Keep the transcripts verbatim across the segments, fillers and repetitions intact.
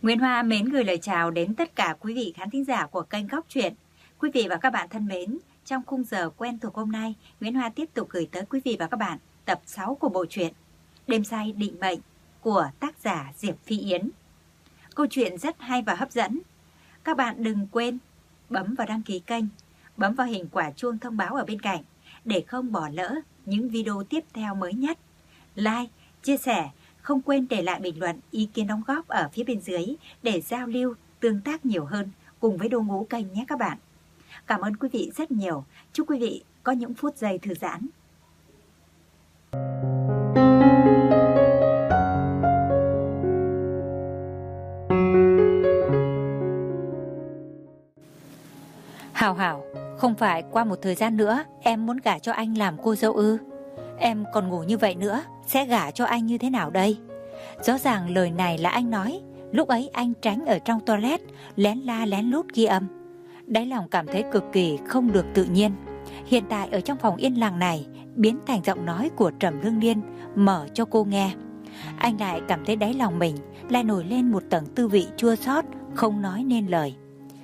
Nguyễn Hoa mến gửi lời chào đến tất cả quý vị khán thính giả của kênh Góc Truyện. Quý vị và các bạn thân mến, trong khung giờ quen thuộc hôm nay, Nguyễn Hoa tiếp tục gửi tới quý vị và các bạn tập sáu của bộ truyện Đêm say định mệnh của tác giả Diệp Phi Yến. Câu chuyện rất hay và hấp dẫn. Các bạn đừng quên bấm vào đăng ký kênh, bấm vào hình quả chuông thông báo ở bên cạnh để không bỏ lỡ những video tiếp theo mới nhất. Like, chia sẻ, không quên để lại bình luận ý kiến đóng góp ở phía bên dưới để giao lưu, tương tác nhiều hơn cùng với đội ngũ kênh nhé các bạn. Cảm ơn quý vị rất nhiều. Chúc quý vị có những phút giây thư giãn. Hảo Hảo, không phải qua một thời gian nữa em muốn gả cho anh làm cô dâu ư? Em còn ngủ như vậy nữa, sẽ gả cho anh như thế nào đây? Rõ ràng lời này là anh nói. Lúc ấy anh tránh ở trong toilet, lén la lén lút ghi âm. Đáy lòng cảm thấy cực kỳ không được tự nhiên. Hiện tại ở trong phòng yên lặng này biến thành giọng nói của Trầm Lương Niên mở cho cô nghe. Anh lại cảm thấy đáy lòng mình lại nổi lên một tầng tư vị chua xót, không nói nên lời.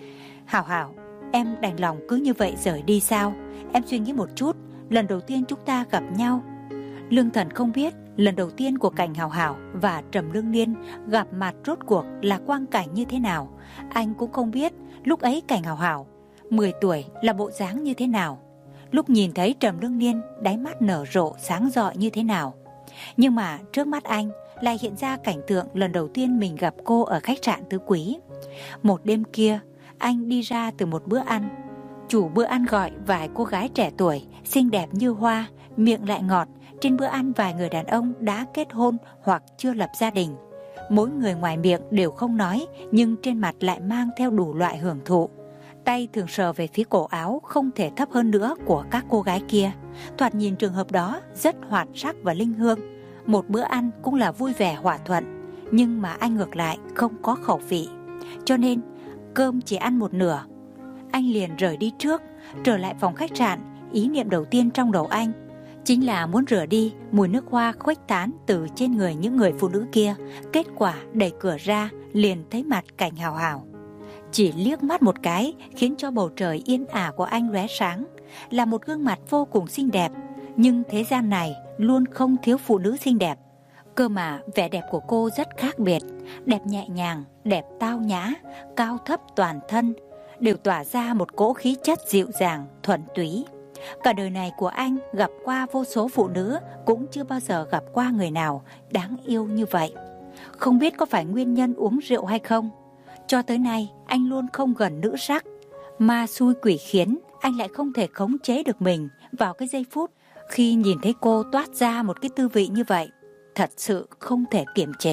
Hảo Hảo, em đành lòng cứ như vậy rời đi sao? Em suy nghĩ một chút, lần đầu tiên chúng ta gặp nhau. Lương Thần không biết lần đầu tiên của Cảnh Hảo Hảo và Trầm Lương Niên gặp mặt rốt cuộc là quang cảnh như thế nào. Anh cũng không biết lúc ấy Cảnh Hảo Hảo mười tuổi là bộ dáng như thế nào. Lúc nhìn thấy Trầm Lương Niên, đáy mắt nở rộ sáng rọi như thế nào. Nhưng mà trước mắt anh lại hiện ra cảnh tượng lần đầu tiên mình gặp cô ở khách sạn Tứ Quý. Một đêm kia, anh đi ra từ một bữa ăn. Chủ bữa ăn gọi vài cô gái trẻ tuổi, xinh đẹp như hoa, miệng lại ngọt. Trên bữa ăn vài người đàn ông đã kết hôn hoặc chưa lập gia đình. Mỗi người ngoài miệng đều không nói, nhưng trên mặt lại mang theo đủ loại hưởng thụ. Tay thường sờ về phía cổ áo không thể thấp hơn nữa của các cô gái kia. Thoạt nhìn trường hợp đó rất hoạt sắc và linh hương. Một bữa ăn cũng là vui vẻ hòa thuận. Nhưng mà anh ngược lại không có khẩu vị. Cho nên cơm chỉ ăn một nửa. Anh liền rời đi trước, trở lại phòng khách sạn. Ý niệm đầu tiên trong đầu anh chính là muốn rửa đi mùi nước hoa khuếch tán từ trên người những người phụ nữ kia. Kết quả đẩy cửa ra liền thấy mặt Cảnh Hảo Hảo. Chỉ liếc mắt một cái khiến cho bầu trời yên ả của anh lóe sáng. Là một gương mặt vô cùng xinh đẹp. Nhưng thế gian này luôn không thiếu phụ nữ xinh đẹp. Cơ mà vẻ đẹp của cô rất khác biệt. Đẹp nhẹ nhàng, đẹp tao nhã, cao thấp toàn thân đều tỏa ra một cỗ khí chất dịu dàng, thuần túy. Cả đời này của anh gặp qua vô số phụ nữ, cũng chưa bao giờ gặp qua người nào đáng yêu như vậy. Không biết có phải nguyên nhân uống rượu hay không, cho tới nay anh luôn không gần nữ sắc. Ma xui quỷ khiến, anh lại không thể khống chế được mình vào cái giây phút khi nhìn thấy cô toát ra một cái tư vị như vậy. Thật sự không thể kiềm chế.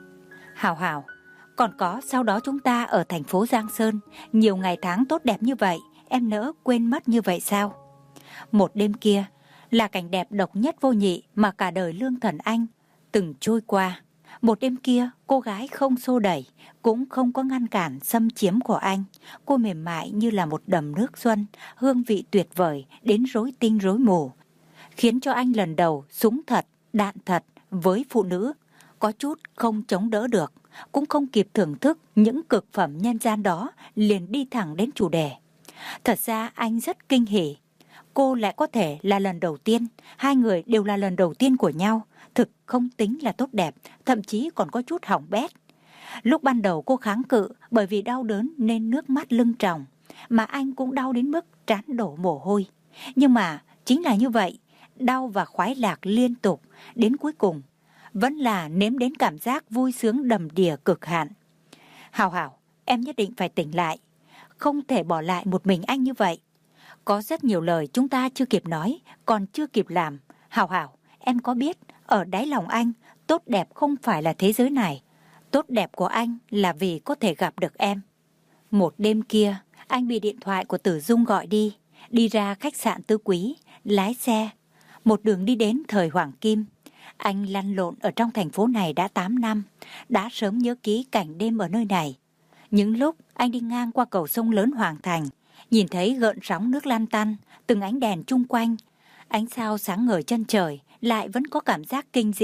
Hảo Hảo, còn có sau đó chúng ta ở thành phố Giang Sơn, nhiều ngày tháng tốt đẹp như vậy, em nỡ quên mất như vậy sao? Một đêm kia là cảnh đẹp độc nhất vô nhị mà cả đời Lương Thần anh từng trôi qua. Một đêm kia cô gái không xô đẩy, cũng không có ngăn cản xâm chiếm của anh. Cô mềm mại như là một đầm nước xuân, hương vị tuyệt vời đến rối tinh rối mù, khiến cho anh lần đầu súng thật, đạn thật với phụ nữ. Có chút không chống đỡ được, cũng không kịp thưởng thức những cực phẩm nhân gian đó, liền đi thẳng đến chủ đề. Thật ra anh rất kinh hỉ. Cô lại có thể là lần đầu tiên, hai người đều là lần đầu tiên của nhau, thực không tính là tốt đẹp, thậm chí còn có chút hỏng bét. Lúc ban đầu cô kháng cự bởi vì đau đớn nên nước mắt lưng tròng, mà anh cũng đau đến mức trán đổ mồ hôi. Nhưng mà chính là như vậy, đau và khoái lạc liên tục, đến cuối cùng vẫn là nếm đến cảm giác vui sướng đầm đìa cực hạn. Hảo Hảo, em nhất định phải tỉnh lại, không thể bỏ lại một mình anh như vậy. Có rất nhiều lời chúng ta chưa kịp nói, còn chưa kịp làm. Hảo Hảo, em có biết ở đáy lòng anh, tốt đẹp không phải là thế giới này. Tốt đẹp của anh là vì có thể gặp được em. Một đêm kia, anh bị điện thoại của Tử Dung gọi đi, đi ra khách sạn Tứ Quý, lái xe. Một đường đi đến thời Hoàng Kim. Anh lăn lộn ở trong thành phố này đã tám năm, đã sớm nhớ ký cảnh đêm ở nơi này. Những lúc anh đi ngang qua cầu sông lớn Hoàng Thành, nhìn thấy gợn sóng nước lan tăn, từng ánh đèn chung quanh, ánh sao sáng ngời chân trời, lại vẫn có cảm giác kinh diễm.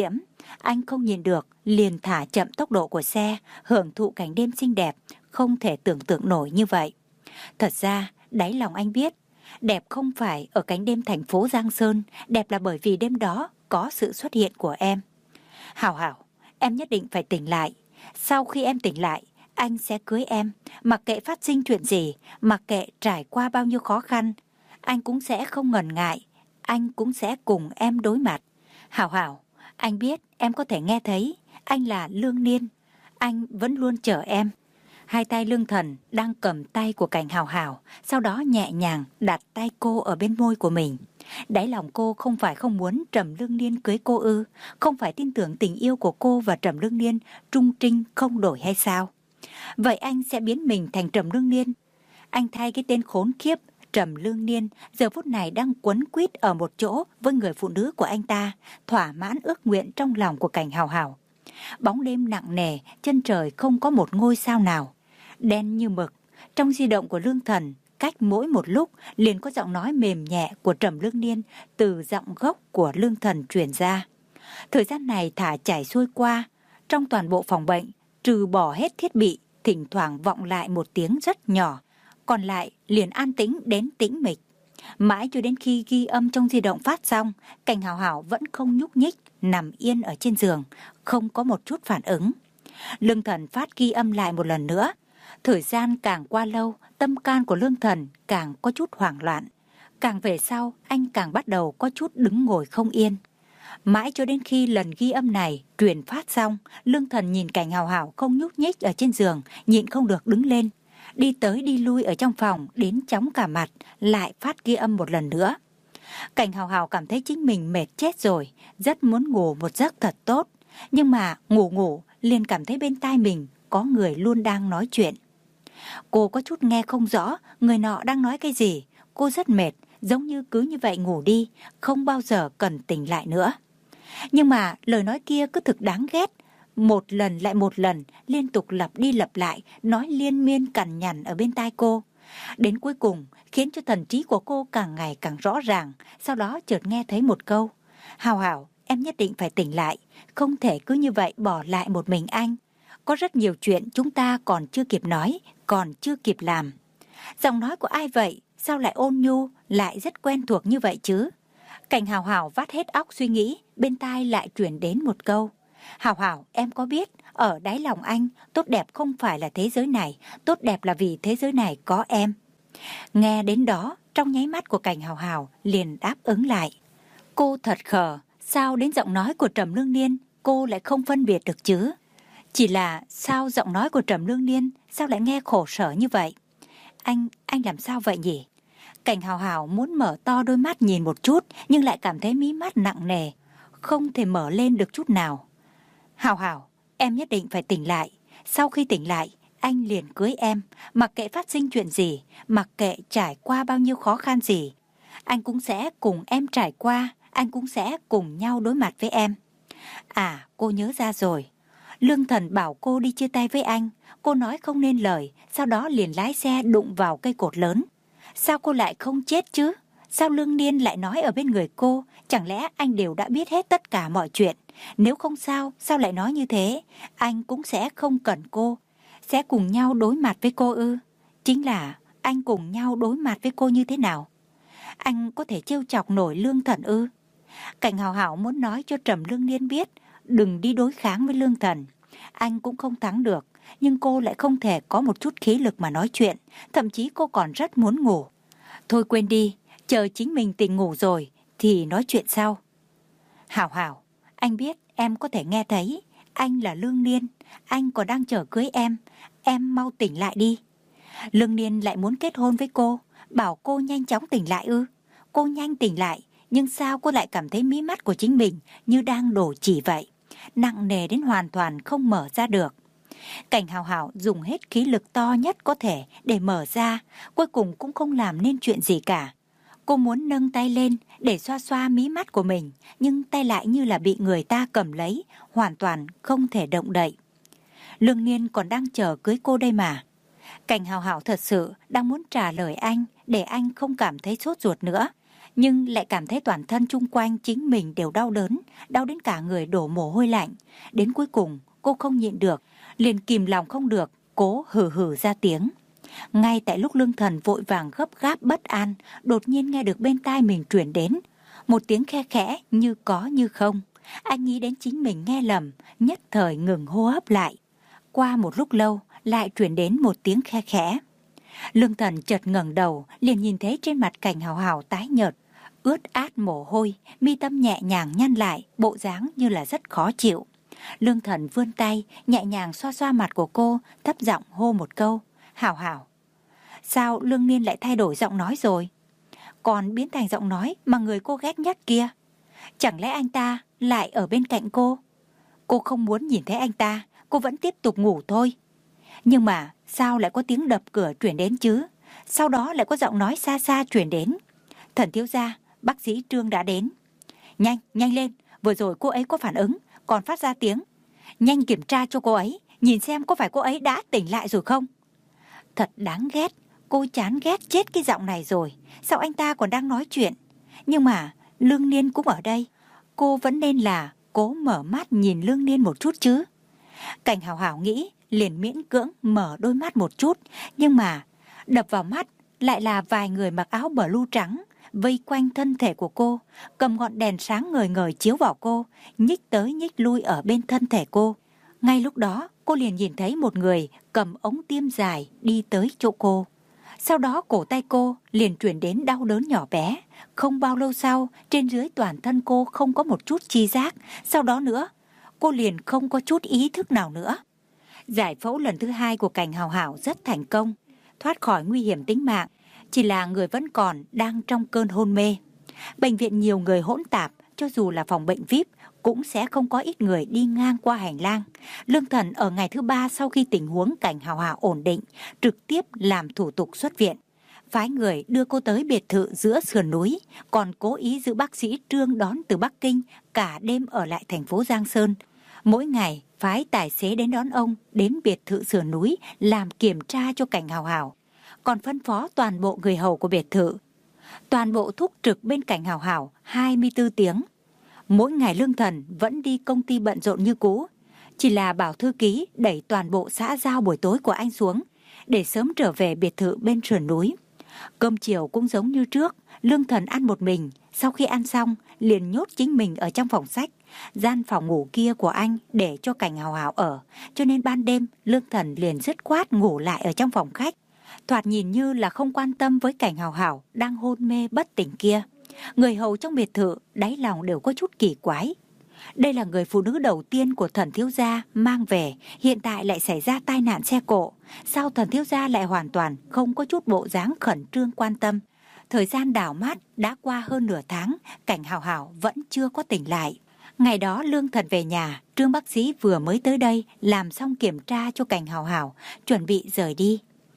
Anh không nhìn được, liền thả chậm tốc độ của xe, hưởng thụ cảnh đêm xinh đẹp, không thể tưởng tượng nổi như vậy. Thật ra, đáy lòng anh biết, đẹp không phải ở cánh đêm thành phố Giang Sơn, đẹp là bởi vì đêm đó có sự xuất hiện của em. Hảo Hảo, em nhất định phải tỉnh lại. Sau khi em tỉnh lại, anh sẽ cưới em, mặc kệ phát sinh chuyện gì, mặc kệ trải qua bao nhiêu khó khăn, anh cũng sẽ không ngần ngại, anh cũng sẽ cùng em đối mặt. Hảo Hảo, anh biết em có thể nghe thấy, anh là Lương Niên, anh vẫn luôn chờ em. Hai tay Lương Thần đang cầm tay của Cảnh Hảo Hảo, sau đó nhẹ nhàng đặt tay cô ở bên môi của mình. Đáy lòng cô không phải không muốn Trầm Lương Niên cưới cô ư, không phải tin tưởng tình yêu của cô và Trầm Lương Niên trung trinh không đổi hay sao? Vậy anh sẽ biến mình thành Trầm Lương Niên. Anh thay cái tên khốn kiếp Trầm Lương Niên giờ phút này đang quấn quýt ở một chỗ với người phụ nữ của anh ta, thỏa mãn ước nguyện trong lòng của Cảnh Hảo Hảo. Bóng đêm nặng nề, chân trời không có một ngôi sao nào, đen như mực. Trong di động của Lương Thần, cách mỗi một lúc liền có giọng nói mềm nhẹ của Trầm Lương Niên từ giọng gốc của Lương Thần truyền ra. Thời gian này thả chảy xuôi qua, trong toàn bộ phòng bệnh, trừ bỏ hết thiết bị, thỉnh thoảng vọng lại một tiếng rất nhỏ, còn lại liền an tĩnh đến tĩnh mịch. Mãi cho đến khi ghi âm trong di động phát xong, Cảnh Hảo Hảo vẫn không nhúc nhích, nằm yên ở trên giường, không có một chút phản ứng. Lương Thần phát ghi âm lại một lần nữa. Thời gian càng qua lâu, tâm can của Lương Thần càng có chút hoảng loạn. Càng về sau, anh càng bắt đầu có chút đứng ngồi không yên. Mãi cho đến khi lần ghi âm này truyền phát xong, Lương Thần nhìn Cảnh Hảo Hảo không nhúc nhích ở trên giường, nhịn không được đứng lên, đi tới đi lui ở trong phòng đến chóng cả mặt, lại phát ghi âm một lần nữa. Cảnh Hảo Hảo cảm thấy chính mình mệt chết rồi, rất muốn ngủ một giấc thật tốt, nhưng mà ngủ ngủ liền cảm thấy bên tai mình có người luôn đang nói chuyện. Cô có chút nghe không rõ người nọ đang nói cái gì, cô rất mệt, giống như cứ như vậy ngủ đi, không bao giờ cần tỉnh lại nữa. Nhưng mà lời nói kia cứ thực đáng ghét, một lần lại một lần, liên tục lặp đi lặp lại, nói liên miên cằn nhằn ở bên tai cô. Đến cuối cùng, khiến cho thần trí của cô càng ngày càng rõ ràng, sau đó chợt nghe thấy một câu: Hảo Hảo, em nhất định phải tỉnh lại, không thể cứ như vậy bỏ lại một mình anh. Có rất nhiều chuyện chúng ta còn chưa kịp nói, còn chưa kịp làm. Giọng nói của ai vậy? Sao lại ôn nhu, lại rất quen thuộc như vậy chứ? Cảnh Hảo Hảo vắt hết óc suy nghĩ, bên tai lại truyền đến một câu: Hảo Hảo, em có biết, ở đáy lòng anh, tốt đẹp không phải là thế giới này, tốt đẹp là vì thế giới này có em. Nghe đến đó, trong nháy mắt của Cảnh Hảo Hảo liền đáp ứng lại. Cô thật khờ, sao đến giọng nói của Trầm Lương Niên cô lại không phân biệt được chứ? Chỉ là sao giọng nói của Trầm Lương Niên sao lại nghe khổ sở như vậy? Anh, anh làm sao vậy nhỉ? Cảnh Hảo Hảo muốn mở to đôi mắt nhìn một chút, nhưng lại cảm thấy mí mắt nặng nề, không thể mở lên được chút nào. Hảo Hảo, em nhất định phải tỉnh lại. Sau khi tỉnh lại, anh liền cưới em, mặc kệ phát sinh chuyện gì, mặc kệ trải qua bao nhiêu khó khăn gì. Anh cũng sẽ cùng em trải qua, anh cũng sẽ cùng nhau đối mặt với em. À, cô nhớ ra rồi. Lương Thần bảo cô đi chia tay với anh, cô nói không nên lời, sau đó liền lái xe đụng vào cây cột lớn. Sao cô lại không chết chứ? Sao Lương Niên lại nói ở bên người cô? Chẳng lẽ anh đều đã biết hết tất cả mọi chuyện? Nếu không sao, sao lại nói như thế? Anh cũng sẽ không cần cô, sẽ cùng nhau đối mặt với cô ư? Chính là anh cùng nhau đối mặt với cô như thế nào? Anh có thể trêu chọc nổi Lương Thần ư? Cảnh Hảo Hảo muốn nói cho Trầm Lương Niên biết, đừng đi đối kháng với Lương Thần. Anh cũng không thắng được, nhưng cô lại không thể có một chút khí lực mà nói chuyện, thậm chí cô còn rất muốn ngủ. Thôi quên đi, chờ chính mình tỉnh ngủ rồi thì nói chuyện sau. Hảo Hảo, anh biết em có thể nghe thấy, anh là Lương Niên, anh còn đang chờ cưới em, em mau tỉnh lại đi. Lương Niên lại muốn kết hôn với cô, bảo cô nhanh chóng tỉnh lại ư? Cô nhanh tỉnh lại, nhưng sao cô lại cảm thấy mí mắt của chính mình như đang đổ chỉ vậy, nặng nề đến hoàn toàn không mở ra được. Cảnh Hảo Hảo dùng hết khí lực to nhất có thể để mở ra, cuối cùng cũng không làm nên chuyện gì cả. Cô muốn nâng tay lên để xoa xoa mí mắt của mình, nhưng tay lại như là bị người ta cầm lấy, hoàn toàn không thể động đậy. Lương Niên còn đang chờ cưới cô đây mà. Cảnh Hảo Hảo thật sự đang muốn trả lời anh để anh không cảm thấy sốt ruột nữa. nhưng lại cảm thấy toàn thân chung quanh chính mình đều đau đớn, đau đến cả người đổ mồ hôi lạnh. Đến cuối cùng, cô không nhịn được, liền kìm lòng không được, cố hừ hừ ra tiếng. Ngay tại lúc Lương Thần vội vàng gấp gáp bất an, đột nhiên nghe được bên tai mình truyền đến một tiếng khe khẽ như có như không. Anh nghĩ đến chính mình nghe lầm, nhất thời ngừng hô hấp lại. Qua một lúc lâu, lại truyền đến một tiếng khe khẽ. Lương Thần chợt ngẩng đầu, liền nhìn thấy trên mặt Cảnh Hào Hào tái nhợt, ướt át mồ hôi, mi tâm nhẹ nhàng nhăn lại, bộ dáng như là rất khó chịu. Lương Thần vươn tay, nhẹ nhàng xoa xoa mặt của cô, thấp giọng hô một câu, Hào Hào. Sao Lương Niên lại thay đổi giọng nói rồi? Còn biến thành giọng nói mà người cô ghét nhất kia. Chẳng lẽ anh ta lại ở bên cạnh cô? Cô không muốn nhìn thấy anh ta, cô vẫn tiếp tục ngủ thôi. Nhưng mà sao lại có tiếng đập cửa truyền đến chứ? Sau đó lại có giọng nói xa xa truyền đến. Thần thiếu gia, bác sĩ Trương đã đến. Nhanh, nhanh lên, vừa rồi cô ấy có phản ứng, còn phát ra tiếng. Nhanh kiểm tra cho cô ấy, nhìn xem có phải cô ấy đã tỉnh lại rồi không? Thật đáng ghét, cô chán ghét chết cái giọng này rồi. Sao anh ta còn đang nói chuyện? Nhưng mà Lương Niên cũng ở đây, cô vẫn nên là cố mở mắt nhìn Lương Niên một chút chứ. Cảnh Hào Hào nghĩ, liền miễn cưỡng mở đôi mắt một chút, nhưng mà đập vào mắt lại là vài người mặc áo blue trắng vây quanh thân thể của cô, cầm ngọn đèn sáng ngời ngời chiếu vào cô, nhích tới nhích lui ở bên thân thể cô. Ngay lúc đó, cô liền nhìn thấy một người cầm ống tiêm dài đi tới chỗ cô. Sau đó cổ tay cô liền truyền đến đau đớn nhỏ bé. Không bao lâu sau, trên dưới toàn thân cô không có một chút chi giác. Sau đó nữa, cô liền không có chút ý thức nào nữa. Giải phẫu lần thứ hai của Cảnh Hào Hào rất thành công, thoát khỏi nguy hiểm tính mạng. Chỉ là người vẫn còn đang trong cơn hôn mê. Bệnh viện nhiều người hỗn tạp, cho dù là phòng bệnh vi ai pi cũng sẽ không có ít người đi ngang qua hành lang. Lương Thần ở ngày thứ ba sau khi tình huống Cảnh Hào Hào ổn định, trực tiếp làm thủ tục xuất viện. Phái người đưa cô tới biệt thự giữa sườn núi, còn cố ý giữ bác sĩ Trương đón từ Bắc Kinh, cả đêm ở lại thành phố Giang Sơn. Mỗi ngày phái tài xế đến đón ông đến biệt thự sườn núi làm kiểm tra cho Cảnh Hào Hào. Còn phân phó toàn bộ người hầu của biệt thự, toàn bộ thúc trực bên Cảnh Hào Hào hai mươi tư tiếng. Mỗi ngày Lương Thần vẫn đi công ty bận rộn như cũ, chỉ là bảo thư ký đẩy toàn bộ xã giao buổi tối của anh xuống để sớm trở về biệt thự bên sườn núi. Cơm chiều cũng giống như trước, Lương Thần ăn một mình, sau khi ăn xong liền nhốt chính mình ở trong phòng sách. Gian phòng ngủ kia của anh để cho Cảnh Hào Hào ở, cho nên ban đêm Lương Thần liền dứt khoát ngủ lại ở trong phòng khách. Thoạt nhìn như là không quan tâm với Cảnh Hào Hào đang hôn mê bất tỉnh kia. Người hầu trong biệt thự đáy lòng đều có chút kỳ quái. Đây là người phụ nữ đầu tiên của Thần thiếu gia mang về, hiện tại lại xảy ra tai nạn xe cộ. Sao Thần thiếu gia lại hoàn toàn không có chút bộ dáng khẩn trương quan tâm? Thời gian đảo mắt đã qua hơn nửa tháng, Cảnh Hào Hào vẫn chưa có tỉnh lại. Ngày đó Lương Thần về nhà, Trương bác sĩ vừa mới tới đây làm xong kiểm tra cho Cảnh Hào Hào, chuẩn bị rời đi.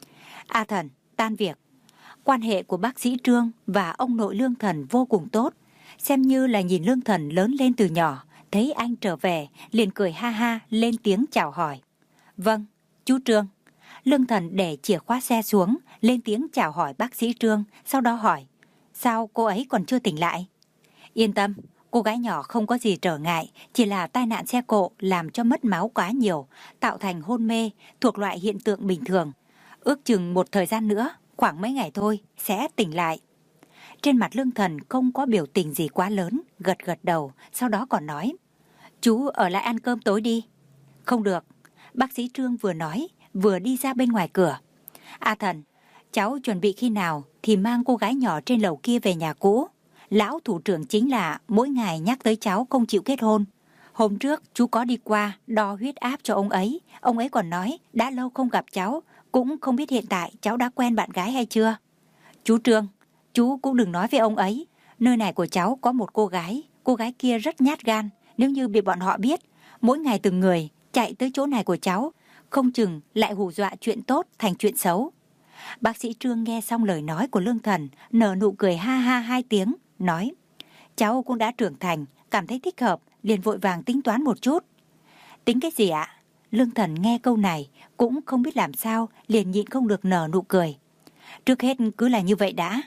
A Thần, tan việc. Quan hệ của bác sĩ Trương và ông nội Lương Thần vô cùng tốt, xem như là nhìn Lương Thần lớn lên từ nhỏ, thấy anh trở về liền cười ha ha lên tiếng chào hỏi. Vâng, chú Trương. Lương Thần để chìa khóa xe xuống, lên tiếng chào hỏi bác sĩ Trương, sau đó hỏi, sao cô ấy còn chưa tỉnh lại? Yên tâm, cô gái nhỏ không có gì trở ngại, chỉ là tai nạn xe cộ làm cho mất máu quá nhiều, tạo thành hôn mê, thuộc loại hiện tượng bình thường. Ước chừng một thời gian nữa, khoảng mấy ngày thôi, sẽ tỉnh lại. Trên mặt Lương Thần không có biểu tình gì quá lớn, gật gật đầu, sau đó còn nói, chú ở lại ăn cơm tối đi. Không được, bác sĩ Trương vừa nói, vừa đi ra bên ngoài cửa. A Thần, cháu chuẩn bị khi nào thì mang cô gái nhỏ trên lầu kia về nhà cũ. Lão thủ trưởng chính là mỗi ngày nhắc tới cháu không chịu kết hôn. Hôm trước chú có đi qua đo huyết áp cho ông ấy, ông ấy còn nói đã lâu không gặp cháu, cũng không biết hiện tại cháu đã quen bạn gái hay chưa. Chú Trương, chú cũng đừng nói với ông ấy, nơi này của cháu có một cô gái, cô gái kia rất nhát gan, nếu như bị bọn họ biết, mỗi ngày từng người chạy tới chỗ này của cháu, không chừng lại hù dọa chuyện tốt thành chuyện xấu. Bác sĩ Trương nghe xong lời nói của Lương Thần, nở nụ cười ha ha hai tiếng, nói, cháu cũng đã trưởng thành, cảm thấy thích hợp, liền vội vàng tính toán một chút. Tính cái gì ạ? Lương Thần nghe câu này, cũng không biết làm sao, liền nhịn không được nở nụ cười. Trước hết cứ là như vậy đã.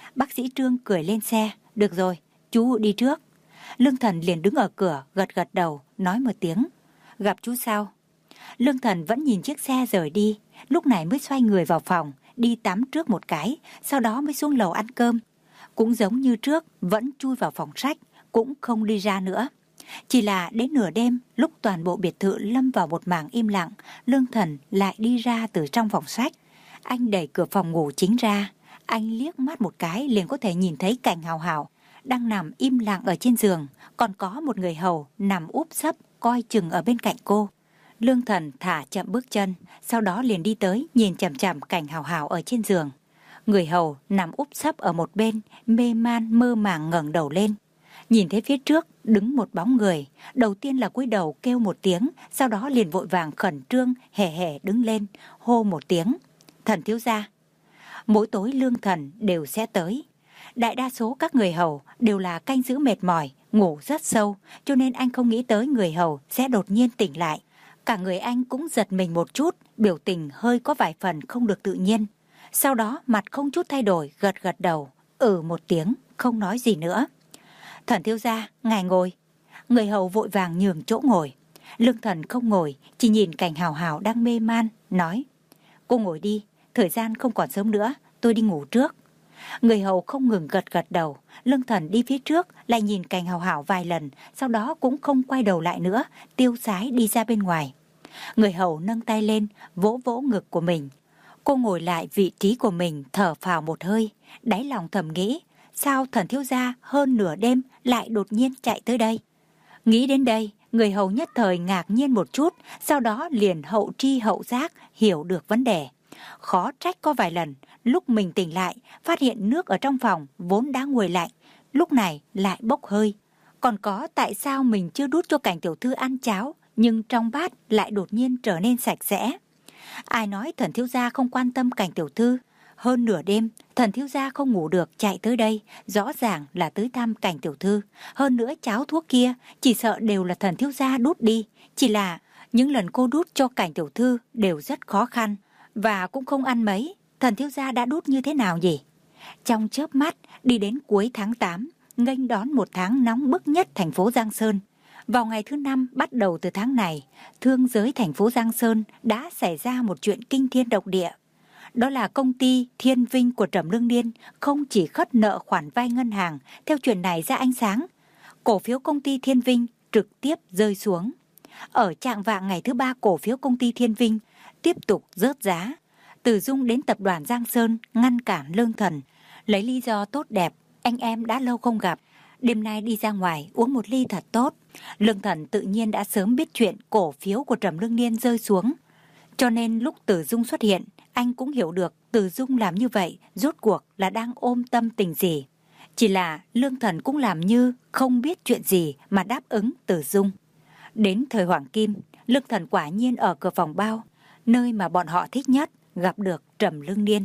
Bác sĩ Trương cười lên xe. Được rồi, chú đi trước. Lương Thần liền đứng ở cửa, gật gật đầu, nói một tiếng. Gặp chú sau. Lương Thần vẫn nhìn chiếc xe rời đi, lúc này mới xoay người vào phòng, đi tắm trước một cái, sau đó mới xuống lầu ăn cơm. Cũng giống như trước, vẫn chui vào phòng sách, cũng không đi ra nữa. Chỉ là đến nửa đêm, lúc toàn bộ biệt thự lâm vào một mảng im lặng, Lương Thần lại đi ra từ trong phòng sách. Anh đẩy cửa phòng ngủ chính ra, anh liếc mắt một cái liền có thể nhìn thấy Cảnh Hào Hào đang nằm im lặng ở trên giường, còn có một người hầu nằm úp sấp coi chừng ở bên cạnh cô. Lương Thần thả chậm bước chân, sau đó liền đi tới nhìn chằm chằm Cảnh Hào Hào ở trên giường. Người hầu nằm úp sấp ở một bên, mê man mơ màng ngẩng đầu lên. Nhìn thấy phía trước đứng một bóng người, đầu tiên là cúi đầu kêu một tiếng, sau đó liền vội vàng khẩn trương hề hề đứng lên, hô một tiếng. Thần thiếu gia. Mỗi tối Lương Thần đều sẽ tới. Đại đa số các người hầu đều là canh giữ mệt mỏi, ngủ rất sâu, cho nên anh không nghĩ tới người hầu sẽ đột nhiên tỉnh lại. Cả người anh cũng giật mình một chút, biểu tình hơi có vài phần không được tự nhiên. Sau đó mặt không chút thay đổi, gật gật đầu, ừ một tiếng, không nói gì nữa. Thần thiếu gia, ngài ngồi. Người hầu vội vàng nhường chỗ ngồi. Lương Thần không ngồi, chỉ nhìn Cảnh Hào Hào đang mê man, nói. Cô ngồi đi, thời gian không còn sớm nữa, tôi đi ngủ trước. Người hầu không ngừng gật gật đầu. Lương Thần đi phía trước, lại nhìn Cảnh Hào Hào vài lần, sau đó cũng không quay đầu lại nữa, tiêu sái đi ra bên ngoài. Người hầu nâng tay lên, vỗ vỗ ngực của mình. Cô ngồi lại vị trí của mình, thở phào một hơi, đáy lòng thầm nghĩ. Sao thần thiếu gia hơn nửa đêm lại đột nhiên chạy tới đây? Nghĩ đến đây, người hầu nhất thời ngạc nhiên một chút, sau đó liền hậu tri hậu giác hiểu được vấn đề. Khó trách có vài lần, lúc mình tỉnh lại, phát hiện nước ở trong phòng vốn đã nguội lạnh, lúc này lại bốc hơi. Còn có tại sao mình chưa đút cho Cảnh tiểu thư ăn cháo, nhưng trong bát lại đột nhiên trở nên sạch sẽ. Ai nói thần thiếu gia không quan tâm Cảnh tiểu thư? Hơn nửa đêm, thần thiếu gia không ngủ được chạy tới đây, rõ ràng là tới thăm Cảnh tiểu thư. Hơn nữa cháo thuốc kia, chỉ sợ đều là thần thiếu gia đút đi. Chỉ là những lần cô đút cho Cảnh tiểu thư đều rất khó khăn, và cũng không ăn mấy. Thần thiếu gia đã đút như thế nào nhỉ? Trong chớp mắt, đi đến cuối tháng tám, nghênh đón một tháng nóng bức nhất thành phố Giang Sơn. Vào ngày thứ năm bắt đầu từ tháng này, thương giới thành phố Giang Sơn đã xảy ra một chuyện kinh thiên động địa. Đó là công ty Thiên Vinh của Trầm Lương Niên không chỉ khất nợ khoản vay ngân hàng, theo chuyện này ra ánh sáng. Cổ phiếu công ty Thiên Vinh trực tiếp rơi xuống. Ở trạng vạng ngày thứ ba, cổ phiếu công ty Thiên Vinh tiếp tục rớt giá. Từ Dung đến tập đoàn Giang Sơn ngăn cản Lương Thần, lấy lý do tốt đẹp, anh em đã lâu không gặp, đêm nay đi ra ngoài uống một ly thật tốt. Lương Thần tự nhiên đã sớm biết chuyện cổ phiếu của Trầm Lương Niên rơi xuống, cho nên lúc Từ Dung xuất hiện, anh cũng hiểu được Từ Dung làm như vậy rốt cuộc là đang ôm tâm tình gì. Chỉ là Lương Thần cũng làm như không biết chuyện gì mà đáp ứng Từ Dung. Đến thời hoàng kim, Lương Thần quả nhiên ở cửa phòng bao, nơi mà bọn họ thích nhất, gặp được Trầm Lương Niên.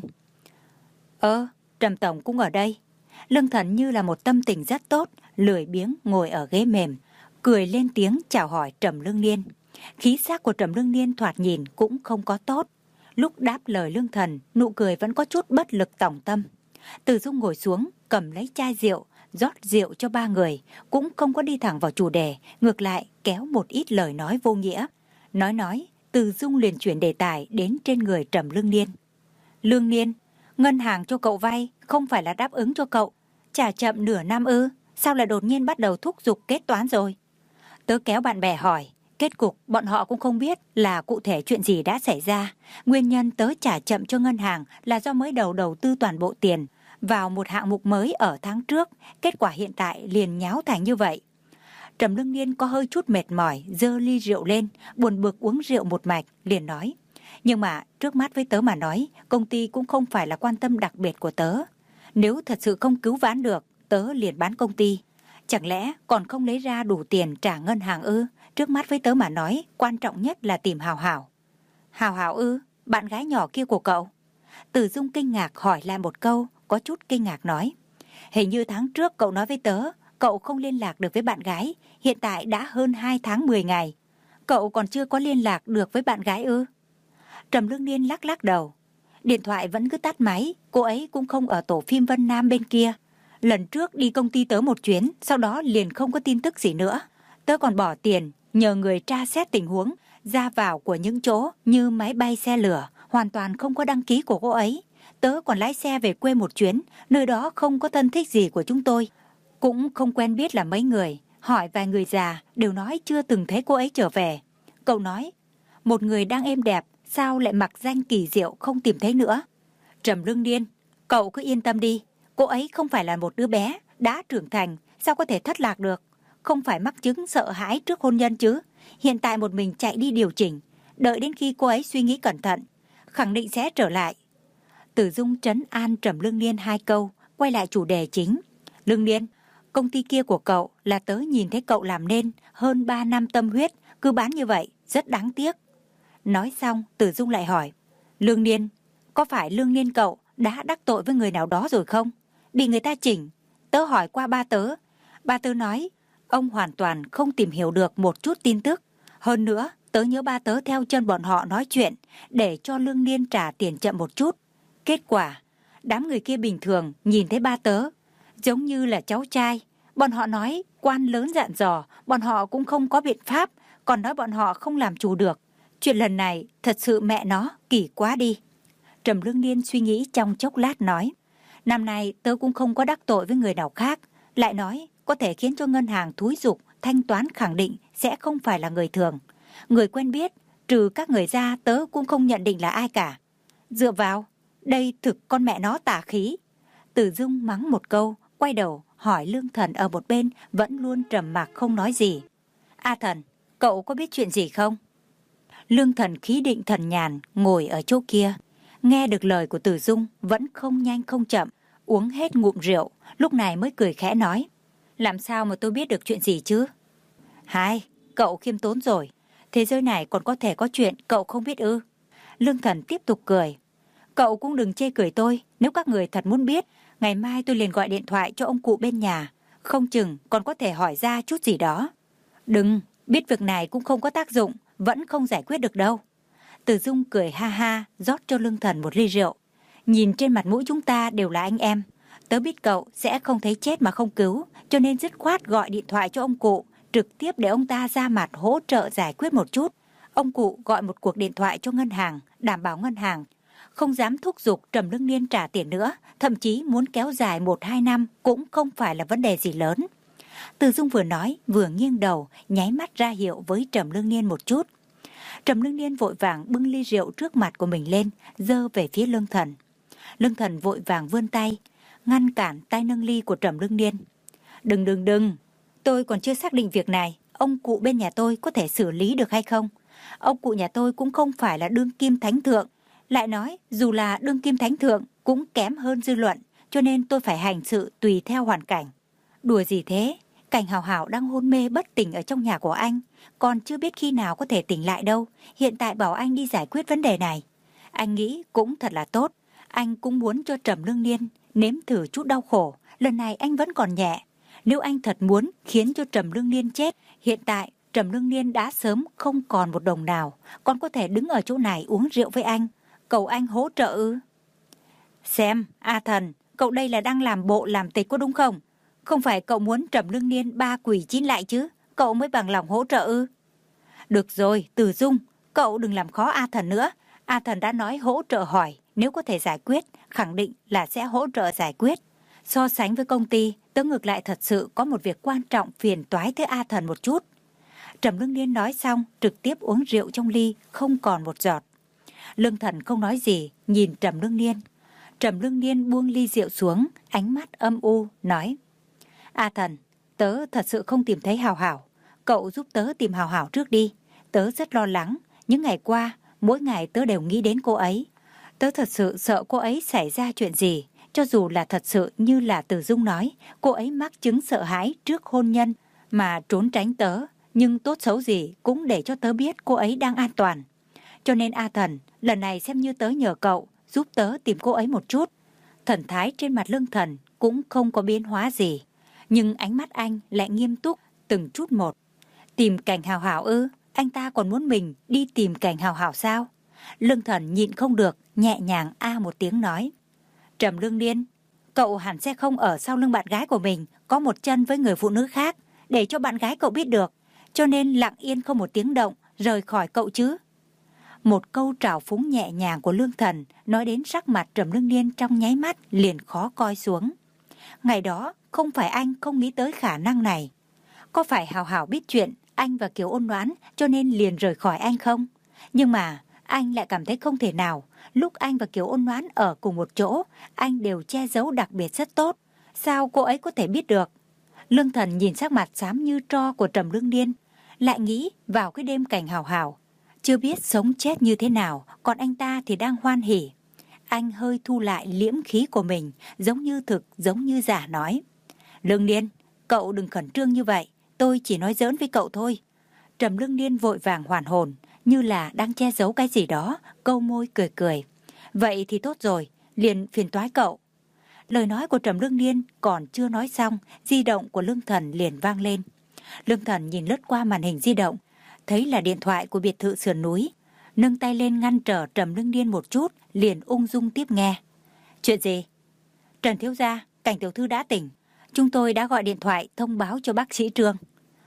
Ơ, Trầm Tổng cũng ở đây. Lương Thần như là một tâm tình rất tốt, lười biếng ngồi ở ghế mềm, cười lên tiếng chào hỏi Trầm Lương Niên. Khí sắc của Trầm Lương Niên thoạt nhìn cũng không có tốt. Lúc đáp lời Lương Thần, nụ cười vẫn có chút bất lực tỏng tâm. Từ Dung ngồi xuống, cầm lấy chai rượu, rót rượu cho ba người, cũng không có đi thẳng vào chủ đề, ngược lại kéo một ít lời nói vô nghĩa. Nói nói, Từ Dung liền chuyển đề tài đến trên người Trầm Lương Niên. Lương Niên, ngân hàng cho cậu vay không phải là đáp ứng cho cậu, trả chậm nửa năm ư? Sao lại đột nhiên bắt đầu thúc giục kết toán rồi? Tớ kéo bạn bè hỏi, kết cục bọn họ cũng không biết là cụ thể chuyện gì đã xảy ra. Nguyên nhân tớ trả chậm cho ngân hàng là do mới đầu đầu tư toàn bộ tiền vào một hạng mục mới ở tháng trước, kết quả hiện tại liền nháo thành như vậy. Trầm Lương Niên có hơi chút mệt mỏi, giơ ly rượu lên, buồn bực uống rượu một mạch, liền nói. Nhưng mà trước mắt với tớ mà nói, công ty cũng không phải là quan tâm đặc biệt của tớ. Nếu thật sự không cứu vãn được, tớ liền bán công ty. Chẳng lẽ còn không lấy ra đủ tiền trả ngân hàng ư? Trước mắt với tớ mà nói, quan trọng nhất là tìm Hào Hào. Hào Hào ư? Bạn gái nhỏ kia của cậu? Từ Dung kinh ngạc hỏi lại một câu, có chút kinh ngạc nói. Hình như tháng trước cậu nói với tớ, cậu không liên lạc được với bạn gái, hiện tại đã hơn hai tháng mười ngày. Cậu còn chưa có liên lạc được với bạn gái ư? Trầm Lương Niên lắc lắc đầu. Điện thoại vẫn cứ tắt máy, cô ấy cũng không ở tổ phim Vân Nam bên kia. Lần trước đi công ty tớ một chuyến, sau đó liền không có tin tức gì nữa. Tớ còn bỏ tiền, nhờ người tra xét tình huống, ra vào của những chỗ như máy bay xe lửa, hoàn toàn không có đăng ký của cô ấy. Tớ còn lái xe về quê một chuyến, nơi đó không có thân thích gì của chúng tôi. Cũng không quen biết là mấy người, hỏi vài người già đều nói chưa từng thấy cô ấy trở về. Cậu nói, một người đang êm đẹp, sao lại mặc danh kỳ diệu không tìm thấy nữa. Trầm Lương Niên, cậu cứ yên tâm đi, cô ấy không phải là một đứa bé, đã trưởng thành, sao có thể thất lạc được. Không phải mắc chứng sợ hãi trước hôn nhân chứ. Hiện tại một mình chạy đi điều chỉnh, đợi đến khi cô ấy suy nghĩ cẩn thận, khẳng định sẽ trở lại. Tử Dung trấn an Trầm Lương Niên hai câu, quay lại chủ đề chính. Lương Niên, công ty kia của cậu là tớ nhìn thấy cậu làm nên hơn ba năm tâm huyết, cứ bán như vậy, rất đáng tiếc. Nói xong, Tử Dung lại hỏi, Lương Niên, có phải Lương Niên cậu đã đắc tội với người nào đó rồi không? Bị người ta chỉnh. Tớ hỏi qua ba tớ. Ba tớ nói, ông hoàn toàn không tìm hiểu được một chút tin tức. Hơn nữa, tớ nhớ ba tớ theo chân bọn họ nói chuyện để cho Lương Niên trả tiền chậm một chút. Kết quả, đám người kia bình thường nhìn thấy ba tớ, giống như là cháu trai. Bọn họ nói quan lớn dặn dò, bọn họ cũng không có biện pháp, còn nói bọn họ không làm chủ được. Chuyện lần này thật sự mẹ nó kỳ quá đi. Trầm Lương Niên suy nghĩ trong chốc lát nói, năm nay tớ cũng không có đắc tội với người nào khác. Lại nói, có thể khiến cho ngân hàng thúi giục thanh toán khẳng định sẽ không phải là người thường. Người quen biết, trừ các người ra tớ cũng không nhận định là ai cả. Dựa vào, đây thực con mẹ nó tà khí. Tử Dung mắng một câu, quay đầu hỏi Lương Thần ở một bên vẫn luôn trầm mặc không nói gì. A Thần, cậu có biết chuyện gì không? Lương Thần khí định thần nhàn ngồi ở chỗ kia, nghe được lời của Tử Dung vẫn không nhanh không chậm, uống hết ngụm rượu, lúc này mới cười khẽ nói, làm sao mà tôi biết được chuyện gì chứ? Hai, cậu khiêm tốn rồi, thế giới này còn có thể có chuyện cậu không biết ư? Lương Thần tiếp tục cười, cậu cũng đừng chê cười tôi, nếu các người thật muốn biết, ngày mai tôi liền gọi điện thoại cho ông cụ bên nhà, không chừng còn có thể hỏi ra chút gì đó. Đừng, biết việc này cũng không có tác dụng, vẫn không giải quyết được đâu. Tử Dung cười ha ha, rót cho Lương Thần một ly rượu. Nhìn trên mặt mũi chúng ta đều là anh em. Tớ biết cậu sẽ không thấy chết mà không cứu, cho nên dứt khoát gọi điện thoại cho ông cụ, trực tiếp để ông ta ra mặt hỗ trợ giải quyết một chút. Ông cụ gọi một cuộc điện thoại cho ngân hàng, đảm bảo ngân hàng không dám thúc giục Trầm Lương Niên trả tiền nữa, thậm chí muốn kéo dài một hai năm cũng không phải là vấn đề gì lớn. Từ Dung vừa nói vừa nghiêng đầu, nháy mắt ra hiệu với Trầm Lương Niên một chút. Trầm Lương Niên vội vàng bưng ly rượu trước mặt của mình lên, giơ về phía Lương Thần. Lương Thần vội vàng vươn tay, ngăn cản tay nâng ly của Trầm Lương Niên. Đừng đừng đừng, tôi còn chưa xác định việc này, ông cụ bên nhà tôi có thể xử lý được hay không? Ông cụ nhà tôi cũng không phải là đương kim thánh thượng, lại nói dù là đương kim thánh thượng cũng kém hơn dư luận, cho nên tôi phải hành sự tùy theo hoàn cảnh. Đùa gì thế? Cảnh Hào Hào đang hôn mê bất tỉnh ở trong nhà của anh, còn chưa biết khi nào có thể tỉnh lại đâu. Hiện tại bảo anh đi giải quyết vấn đề này, anh nghĩ cũng thật là tốt. Anh cũng muốn cho Trầm Lương Niên nếm thử chút đau khổ. Lần này anh vẫn còn nhẹ. Nếu anh thật muốn khiến cho Trầm Lương Niên chết, hiện tại Trầm Lương Niên đã sớm không còn một đồng nào, còn có thể đứng ở chỗ này uống rượu với anh, cầu anh hỗ trợ ư? Xem, A Thần, cậu đây là đang làm bộ làm tịch có đúng không? Không phải cậu muốn Trầm Lương Niên ba quỷ chín lại chứ, cậu mới bằng lòng hỗ trợ ư? Được rồi, Từ Dung, cậu đừng làm khó A Thần nữa. A Thần đã nói hỗ trợ hỏi, nếu có thể giải quyết, khẳng định là sẽ hỗ trợ giải quyết. So sánh với công ty, tớ ngược lại thật sự có một việc quan trọng phiền toái tới A Thần một chút. Trầm Lương Niên nói xong, trực tiếp uống rượu trong ly, không còn một giọt. Lương Thần không nói gì, nhìn Trầm Lương Niên. Trầm Lương Niên buông ly rượu xuống, ánh mắt âm u, nói: A Thần, tớ thật sự không tìm thấy Hào Hào. Cậu giúp tớ tìm Hào Hào trước đi. Tớ rất lo lắng. Những ngày qua, mỗi ngày tớ đều nghĩ đến cô ấy. Tớ thật sự sợ cô ấy xảy ra chuyện gì. Cho dù là thật sự như là Từ Dung nói, cô ấy mắc chứng sợ hãi trước hôn nhân mà trốn tránh tớ. Nhưng tốt xấu gì cũng để cho tớ biết cô ấy đang an toàn. Cho nên A Thần, lần này xem như tớ nhờ cậu giúp tớ tìm cô ấy một chút. Thần thái trên mặt Lương Thần cũng không có biến hóa gì, nhưng ánh mắt anh lại nghiêm túc từng chút một. Tìm Cảnh Hào Hào ư? Anh ta còn muốn mình đi tìm Cảnh Hào Hào sao? Lương Thần nhịn không được, nhẹ nhàng a một tiếng nói. Trầm Lương Điên, cậu hẳn sẽ không ở sau lưng bạn gái của mình có một chân với người phụ nữ khác, để cho bạn gái cậu biết được, cho nên lặng yên không một tiếng động rời khỏi cậu chứ. Một câu trào phúng nhẹ nhàng của Lương Thần nói đến sắc mặt Trầm Lương Điên trong nháy mắt liền khó coi xuống. Ngày đó không phải anh không nghĩ tới khả năng này. Có phải Hào Hào biết chuyện anh và Kiều Ôn Đoán cho nên liền rời khỏi anh không? Nhưng mà anh lại cảm thấy không thể nào. Lúc anh và Kiều Ôn Đoán ở cùng một chỗ, anh đều che giấu đặc biệt rất tốt. Sao cô ấy có thể biết được? Lương Thần nhìn sắc mặt xám như tro của Trầm Lương Điên, lại nghĩ vào cái đêm cảnh Hào Hào, chưa biết sống chết như thế nào, còn anh ta thì đang hoan hỉ. Anh hơi thu lại liễm khí của mình, giống như thực, giống như giả nói. Lương Điên, cậu đừng khẩn trương như vậy, tôi chỉ nói giỡn với cậu thôi. Trầm Lương Điên vội vàng hoàn hồn, như là đang che giấu cái gì đó, câu môi cười cười. Vậy thì tốt rồi, liền phiền toái cậu. Lời nói của Trầm Lương Điên còn chưa nói xong, di động của Lương Thần liền vang lên. Lương Thần nhìn lướt qua màn hình di động, thấy là điện thoại của biệt thự sườn núi, nâng tay lên ngăn trở Trầm Lương Điên một chút, liền ung dung tiếp nghe. Chuyện gì? Trần thiếu gia, Cảnh tiểu thư đã tỉnh. Chúng tôi đã gọi điện thoại thông báo cho bác sĩ Trương.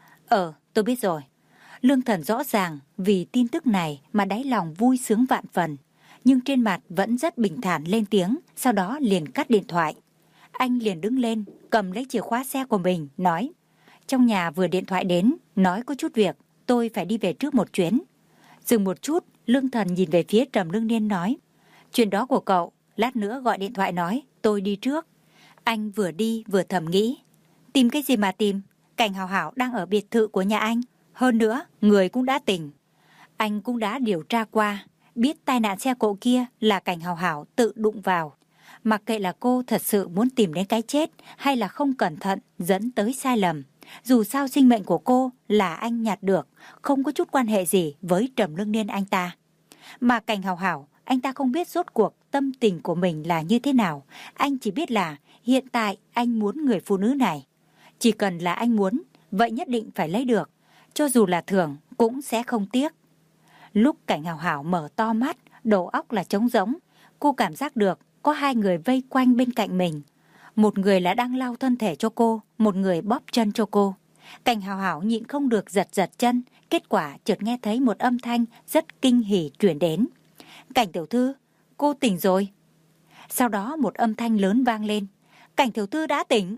Ờ, tôi biết rồi. Lương Thần rõ ràng vì tin tức này mà đáy lòng vui sướng vạn phần, nhưng trên mặt vẫn rất bình thản lên tiếng, sau đó liền cắt điện thoại. Anh liền đứng lên, cầm lấy chìa khóa xe của mình, nói. Trong nhà vừa điện thoại đến, nói có chút việc, tôi phải đi về trước một chuyến. Dừng một chút, Lương Thần nhìn về phía Trầm Lương Điên nói. Chuyện đó của cậu, lát nữa gọi điện thoại nói, tôi đi trước. Anh vừa đi vừa thầm nghĩ. Tìm cái gì mà tìm? Cảnh Hào Hảo đang ở biệt thự của nhà anh. Hơn nữa, người cũng đã tỉnh. Anh cũng đã điều tra qua, biết tai nạn xe cộ kia là Cảnh Hào Hảo tự đụng vào. Mặc kệ là cô thật sự muốn tìm đến cái chết hay là không cẩn thận dẫn tới sai lầm. Dù sao sinh mệnh của cô là anh nhặt được, không có chút quan hệ gì với Trầm Lương Điên anh ta. Mà Cảnh Hào Hảo, anh ta không biết rốt cuộc tâm tình của mình là như thế nào. Anh chỉ biết là hiện tại anh muốn người phụ nữ này. Chỉ cần là anh muốn, vậy nhất định phải lấy được. Cho dù là thưởng cũng sẽ không tiếc. Lúc Cảnh Hào Hảo mở to mắt, đầu óc là trống rỗng. Cô cảm giác được có hai người vây quanh bên cạnh mình. Một người là đang lau thân thể cho cô, một người bóp chân cho cô. Cảnh Hào Hảo nhịn không được giật giật chân, kết quả chợt nghe thấy một âm thanh rất kinh hỉ truyền đến. Cảnh tiểu thư, cô tỉnh rồi. Sau đó một âm thanh lớn vang lên. Cảnh tiểu thư đã tỉnh.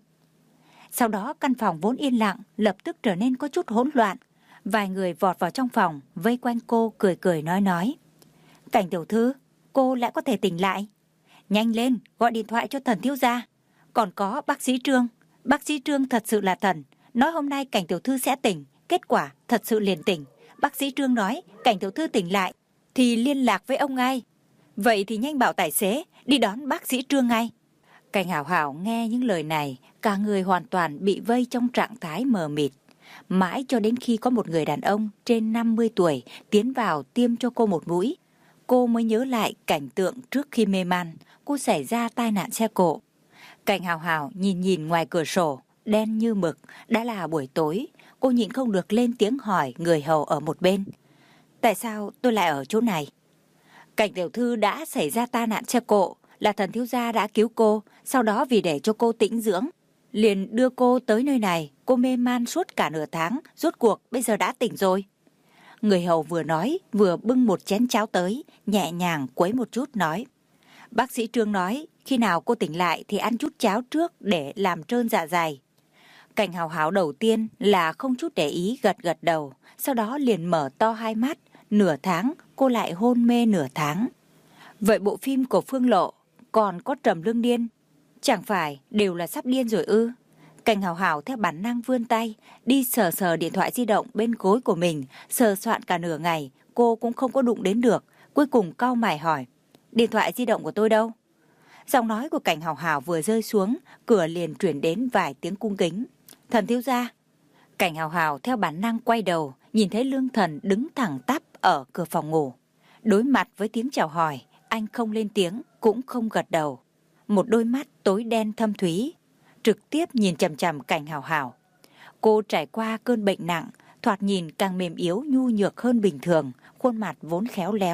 Sau đó căn phòng vốn yên lặng lập tức trở nên có chút hỗn loạn. Vài người vọt vào trong phòng, vây quanh cô cười cười nói nói. Cảnh tiểu thư, cô lại có thể tỉnh lại. Nhanh lên, gọi điện thoại cho Thần thiếu gia. Còn có bác sĩ Trương. Bác sĩ Trương thật sự là thần. Nói hôm nay Cảnh tiểu thư sẽ tỉnh. Kết quả thật sự liền tỉnh. Bác sĩ Trương nói Cảnh tiểu thư tỉnh lại thì liên lạc với ông ngay. Vậy thì nhanh bảo tài xế đi đón bác sĩ Trương ngay. Cảnh Hảo Hảo nghe những lời này, cả người hoàn toàn bị vây trong trạng thái mờ mịt. Mãi cho đến khi có một người đàn ông trên năm mươi tuổi tiến vào tiêm cho cô một mũi, cô mới nhớ lại cảnh tượng trước khi mê man, cô xảy ra tai nạn xe cộ. Cảnh Hào Hào nhìn nhìn ngoài cửa sổ, đen như mực, đã là buổi tối, cô nhịn không được lên tiếng hỏi người hầu ở một bên. Tại sao tôi lại ở chỗ này? Cảnh tiểu thư đã xảy ra tai nạn xe cộ, là Thần thiếu gia đã cứu cô, sau đó vì để cho cô tĩnh dưỡng, liền đưa cô tới nơi này, cô mê man suốt cả nửa tháng, rốt cuộc bây giờ đã tỉnh rồi. Người hầu vừa nói, vừa bưng một chén cháo tới, nhẹ nhàng quấy một chút nói. Bác sĩ Trương nói, khi nào cô tỉnh lại thì ăn chút cháo trước để làm trơn dạ dày. Cảnh Hào Hảo đầu tiên là không chút để ý gật gật đầu, sau đó liền mở to hai mắt, nửa tháng cô lại hôn mê nửa tháng. Vậy bộ phim của Phương Lộ, còn có Trầm Lương Điên, chẳng phải đều là sắp điên rồi ư? Cảnh Hào Hảo theo bản năng vươn tay, đi sờ sờ điện thoại di động bên gối của mình, sờ soạn cả nửa ngày, cô cũng không có đụng đến được, cuối cùng cau mày hỏi, điện thoại di động của tôi đâu? Giọng nói của Cảnh Hào Hảo vừa rơi xuống, cửa liền truyền đến vài tiếng cung kính. Thần thiếu gia. Cảnh Hào Hảo theo bản năng quay đầu, nhìn thấy Lương Thần đứng thẳng tắp ở cửa phòng ngủ. Đối mặt với tiếng chào hỏi, anh không lên tiếng, cũng không gật đầu. Một đôi mắt tối đen thâm thúy, trực tiếp nhìn chằm chằm Cảnh Hào Hảo. Cô trải qua cơn bệnh nặng, thoạt nhìn càng mềm yếu nhu nhược hơn bình thường, khuôn mặt vốn khéo léo,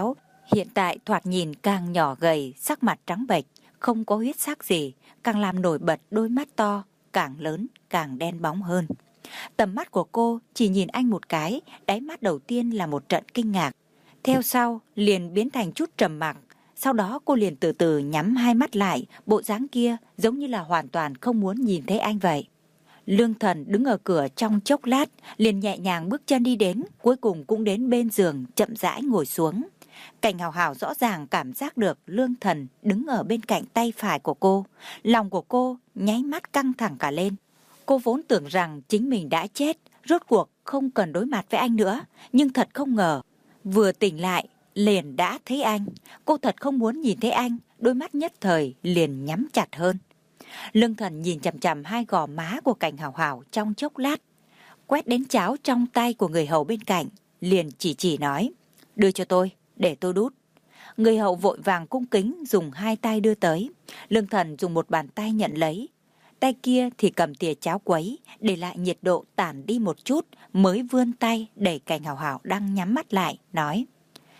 Hiện tại thoạt nhìn càng nhỏ gầy, sắc mặt trắng bệch, không có huyết sắc gì, càng làm nổi bật đôi mắt to, càng lớn, càng đen bóng hơn. Tầm mắt của cô chỉ nhìn anh một cái, đáy mắt đầu tiên là một trận kinh ngạc. Theo sau liền biến thành chút trầm mặc, sau đó cô liền từ từ nhắm hai mắt lại, bộ dáng kia giống như là hoàn toàn không muốn nhìn thấy anh vậy. Lương Thần đứng ở cửa trong chốc lát, liền nhẹ nhàng bước chân đi đến, cuối cùng cũng đến bên giường chậm rãi ngồi xuống. Cảnh Hào Hào rõ ràng cảm giác được Lương Thần đứng ở bên cạnh tay phải của cô, lòng của cô nháy mắt căng thẳng cả lên. Cô vốn tưởng rằng chính mình đã chết, rốt cuộc không cần đối mặt với anh nữa, nhưng thật không ngờ, vừa tỉnh lại liền đã thấy anh. Cô thật không muốn nhìn thấy anh, đôi mắt nhất thời liền nhắm chặt hơn. Lương Thần nhìn chằm chằm hai gò má của Cảnh Hào Hào trong chốc lát, quét đến cháo trong tay của người hầu bên cạnh, liền chỉ chỉ nói, đưa cho tôi, để tôi đút. Người hầu vội vàng cung kính dùng hai tay đưa tới. Lương Thần dùng một bàn tay nhận lấy, tay kia thì cầm thìa cháo quấy, để lại nhiệt độ tản đi một chút, mới vươn tay đẩy Cảnh Hào Hào đang nhắm mắt lại, nói,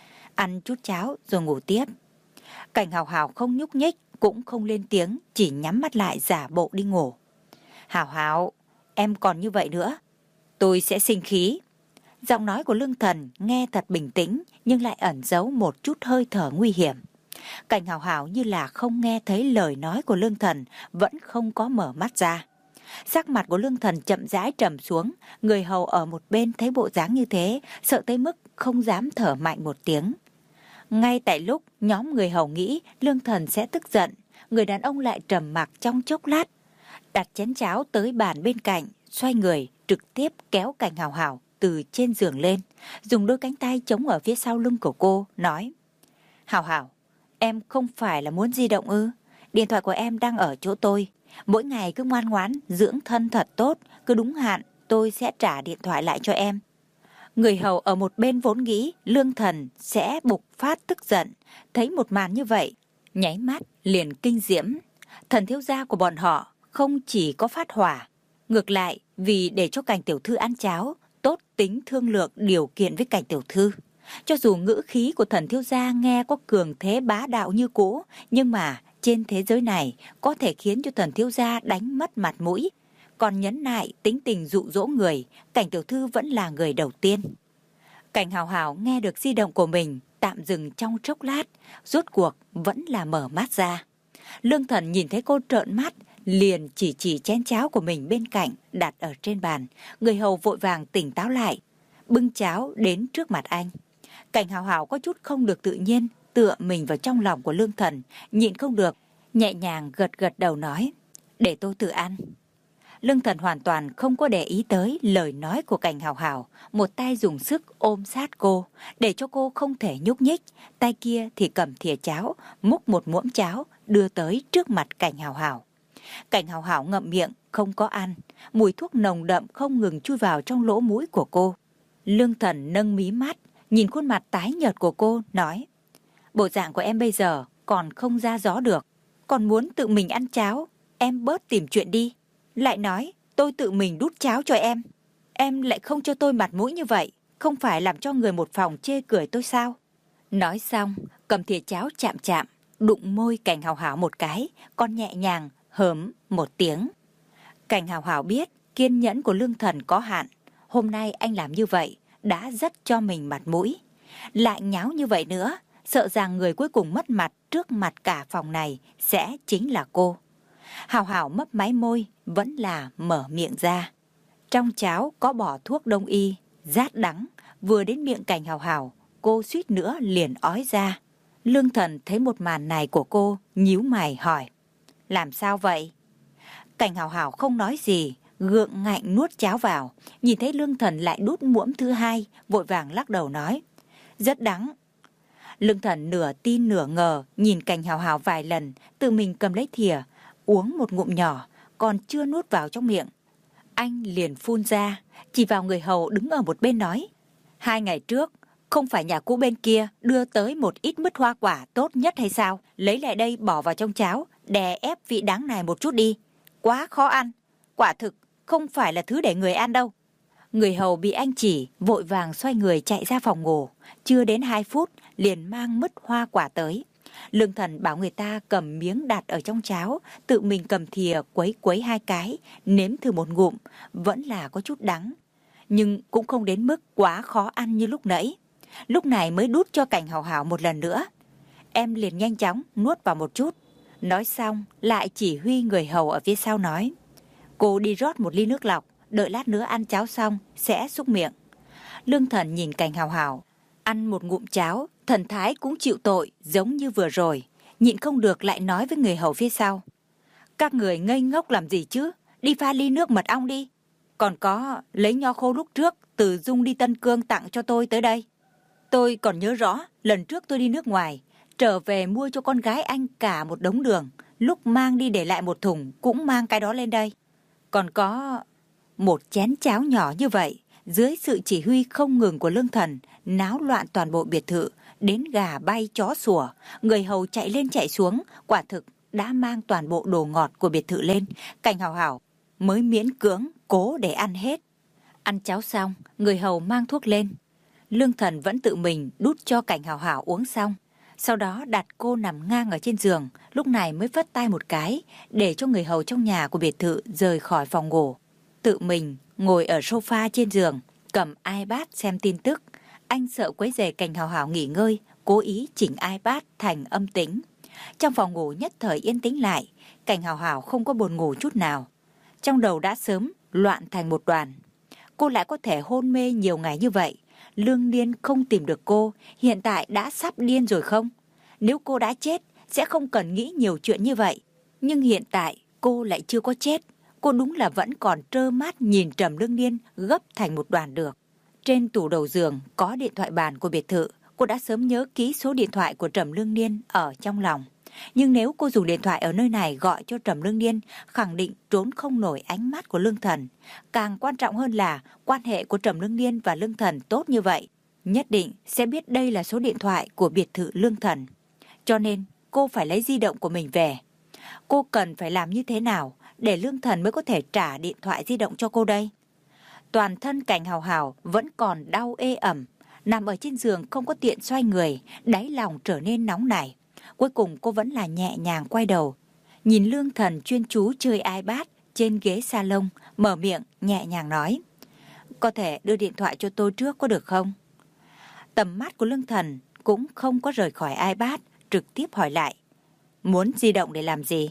ăn chút cháo rồi ngủ tiếp. Cảnh Hào Hào không nhúc nhích, cũng không lên tiếng, chỉ nhắm mắt lại giả bộ đi ngủ. Hào Hào, em còn như vậy nữa, tôi sẽ sinh khí. Giọng nói của Lương Thần nghe thật bình tĩnh, nhưng lại ẩn giấu một chút hơi thở nguy hiểm. Cảnh Hào Hào như là không nghe thấy lời nói của Lương Thần, vẫn không có mở mắt ra. Sắc mặt của Lương Thần chậm rãi trầm xuống, người hầu ở một bên thấy bộ dáng như thế, sợ tới mức không dám thở mạnh một tiếng. Ngay tại lúc nhóm người hầu nghĩ Lương Thần sẽ tức giận, người đàn ông lại trầm mặc trong chốc lát, đặt chén cháo tới bàn bên cạnh, xoay người trực tiếp kéo Cảnh Hào Hào từ trên giường lên, dùng đôi cánh tay chống ở phía sau lưng của cô, nói, Hào Hào, em không phải là muốn di động ư? Điện thoại của em đang ở chỗ tôi, mỗi ngày cứ ngoan ngoãn dưỡng thân thật tốt, cứ đúng hạn tôi sẽ trả điện thoại lại cho em. Người hầu ở một bên vốn nghĩ Lương Thần sẽ bộc phát tức giận, thấy một màn như vậy, nháy mắt liền kinh diễm. Thần thiếu gia của bọn họ không chỉ có phát hỏa, ngược lại vì để cho Cảnh tiểu thư ăn cháo, tốt tính thương lượng điều kiện với Cảnh tiểu thư. Cho dù ngữ khí của thần thiếu gia nghe có cường thế bá đạo như cũ, nhưng mà trên thế giới này có thể khiến cho thần thiếu gia đánh mất mặt mũi. Còn nhẫn nại tính tình dụ dỗ người, Cảnh tiểu thư vẫn là người đầu tiên. Cảnh Hào Hào nghe được di động của mình, tạm dừng trong chốc lát, rốt cuộc vẫn là mở mắt ra. Lương Thần nhìn thấy cô trợn mắt, liền chỉ chỉ chén cháo của mình bên cạnh đặt ở trên bàn. Người hầu vội vàng tỉnh táo lại, bưng cháo đến trước mặt anh. Cảnh Hào Hào có chút không được tự nhiên, tựa mình vào trong lòng của Lương Thần, nhịn không được, nhẹ nhàng gật gật đầu nói, để tôi tự ăn. Lương Thần hoàn toàn không có để ý tới lời nói của Cảnh Hào Hào, một tay dùng sức ôm sát cô, để cho cô không thể nhúc nhích, tay kia thì cầm thìa cháo, múc một muỗng cháo đưa tới trước mặt Cảnh Hào Hào. Cảnh Hào Hào ngậm miệng không có ăn, mùi thuốc nồng đậm không ngừng chui vào trong lỗ mũi của cô. Lương Thần nâng mí mắt, nhìn khuôn mặt tái nhợt của cô, nói, bộ dạng của em bây giờ còn không ra gió được, còn muốn tự mình ăn cháo, em bớt tìm chuyện đi. Lại nói tôi tự mình đút cháo cho em, em lại không cho tôi mặt mũi như vậy, không phải làm cho người một phòng chê cười tôi sao? Nói xong, cầm thìa cháo chạm chạm, đụng môi Cảnh Hào Hào một cái, còn nhẹ nhàng hớm một tiếng. Cảnh Hào Hào biết kiên nhẫn của Lương Thần có hạn, hôm nay anh làm như vậy đã rất cho mình mặt mũi. Lại nháo như vậy nữa, sợ rằng người cuối cùng mất mặt trước mặt cả phòng này sẽ chính là cô. Hào Hào mấp máy môi, vẫn là mở miệng ra. Trong cháo có bỏ thuốc đông y, rát đắng, vừa đến miệng Cảnh Hào Hào, cô suýt nữa liền ói ra. Lương Thần thấy một màn này của cô, nhíu mày hỏi, làm sao vậy? Cảnh Hào Hào không nói gì, gượng ngạnh nuốt cháo vào, nhìn thấy Lương Thần lại đút muỗng thứ hai, vội vàng lắc đầu nói, rất đắng. Lương Thần nửa tin nửa ngờ, nhìn Cảnh Hào Hào vài lần, tự mình cầm lấy thìa, uống một ngụm nhỏ, còn chưa nuốt vào trong miệng. Anh liền phun ra, chỉ vào người hầu đứng ở một bên nói, hai ngày trước, không phải nhà cũ bên kia đưa tới một ít mứt hoa quả tốt nhất hay sao? Lấy lại đây bỏ vào trong cháo, đè ép vị đắng này một chút đi. Quá khó ăn, quả thực không phải là thứ để người ăn đâu. Người hầu bị anh chỉ, vội vàng xoay người chạy ra phòng ngủ. Chưa đến hai phút, liền mang mứt hoa quả tới. Lương Thần bảo người ta cầm miếng đặt ở trong cháo, tự mình cầm thìa quấy quấy hai cái, nếm thử một ngụm, vẫn là có chút đắng. Nhưng cũng không đến mức quá khó ăn như lúc nãy. Lúc này mới đút cho Cảnh Hảo Hảo một lần nữa. Em liền nhanh chóng nuốt vào một chút. Nói xong, lại chỉ huy người hầu ở phía sau nói: cô đi rót một ly nước lọc, đợi lát nữa ăn cháo xong sẽ xúc miệng. Lương Thần nhìn Cảnh Hảo Hảo ăn một ngụm cháo, thần thái cũng chịu tội giống như vừa rồi, nhịn không được lại nói với người hầu phía sau: các người ngây ngốc làm gì chứ, đi pha ly nước mật ong đi. Còn có, lấy nho khô lúc trước Từ Dung đi Tân Cương tặng cho tôi tới đây. Tôi còn nhớ rõ, lần trước tôi đi nước ngoài, trở về mua cho con gái anh cả một đống đường, lúc mang đi để lại một thùng cũng mang cái đó lên đây. Còn có một chén cháo nhỏ như vậy, dưới sự chỉ huy không ngừng của Lương Thần, náo loạn toàn bộ biệt thự, đến gà bay chó sủa, người hầu chạy lên chạy xuống, quả thực đã mang toàn bộ đồ ngọt của biệt thự lên. Cảnh Hảo Hảo mới miễn cưỡng cố để ăn hết. Ăn cháo xong, người hầu mang thuốc lên. Lương Thần vẫn tự mình đút cho Cảnh Hảo Hảo uống xong, sau đó đặt cô nằm ngang ở trên giường, lúc này mới phất tay một cái để cho người hầu trong nhà của biệt thự rời khỏi phòng ngủ. Tự mình ngồi ở sofa trên giường, cầm iPad xem tin tức. Anh sợ quấy rầy Cảnh Hảo Hảo nghỉ ngơi, cố ý chỉnh iPad thành âm tĩnh. Trong phòng ngủ nhất thời yên tĩnh lại, Cảnh Hảo Hảo không có buồn ngủ chút nào. Trong đầu đã sớm loạn thành một đoàn. Cô lại có thể hôn mê nhiều ngày như vậy. Lương Niên không tìm được cô, hiện tại đã sắp điên rồi không? Nếu cô đã chết, sẽ không cần nghĩ nhiều chuyện như vậy. Nhưng hiện tại, cô lại chưa có chết. Cô đúng là vẫn còn trơ mắt nhìn Trầm Lương Niên gấp thành một đoàn được. Trên tủ đầu giường có điện thoại bàn của biệt thự. Cô đã sớm nhớ ký số điện thoại của Trầm Lương Niên ở trong lòng. Nhưng nếu cô dùng điện thoại ở nơi này gọi cho Trầm Lương Niên, khẳng định trốn không nổi ánh mắt của Lương Thần. Càng quan trọng hơn là quan hệ của Trầm Lương Niên và Lương Thần tốt như vậy, nhất định sẽ biết đây là số điện thoại của biệt thự Lương Thần. Cho nên cô phải lấy di động của mình về. Cô cần phải làm như thế nào để Lương Thần mới có thể trả điện thoại di động cho cô đây? Toàn thân Cảnh Hảo Hảo vẫn còn đau ê ẩm, nằm ở trên giường không có tiện xoay người, đáy lòng trở nên nóng nảy. Cuối cùng cô vẫn là nhẹ nhàng quay đầu, nhìn Lương Thần chuyên chú chơi iPad trên ghế salon, mở miệng nhẹ nhàng nói: có thể đưa điện thoại cho tôi trước có được không? Tầm mắt của Lương Thần cũng không có rời khỏi iPad, trực tiếp hỏi lại: muốn di động để làm gì?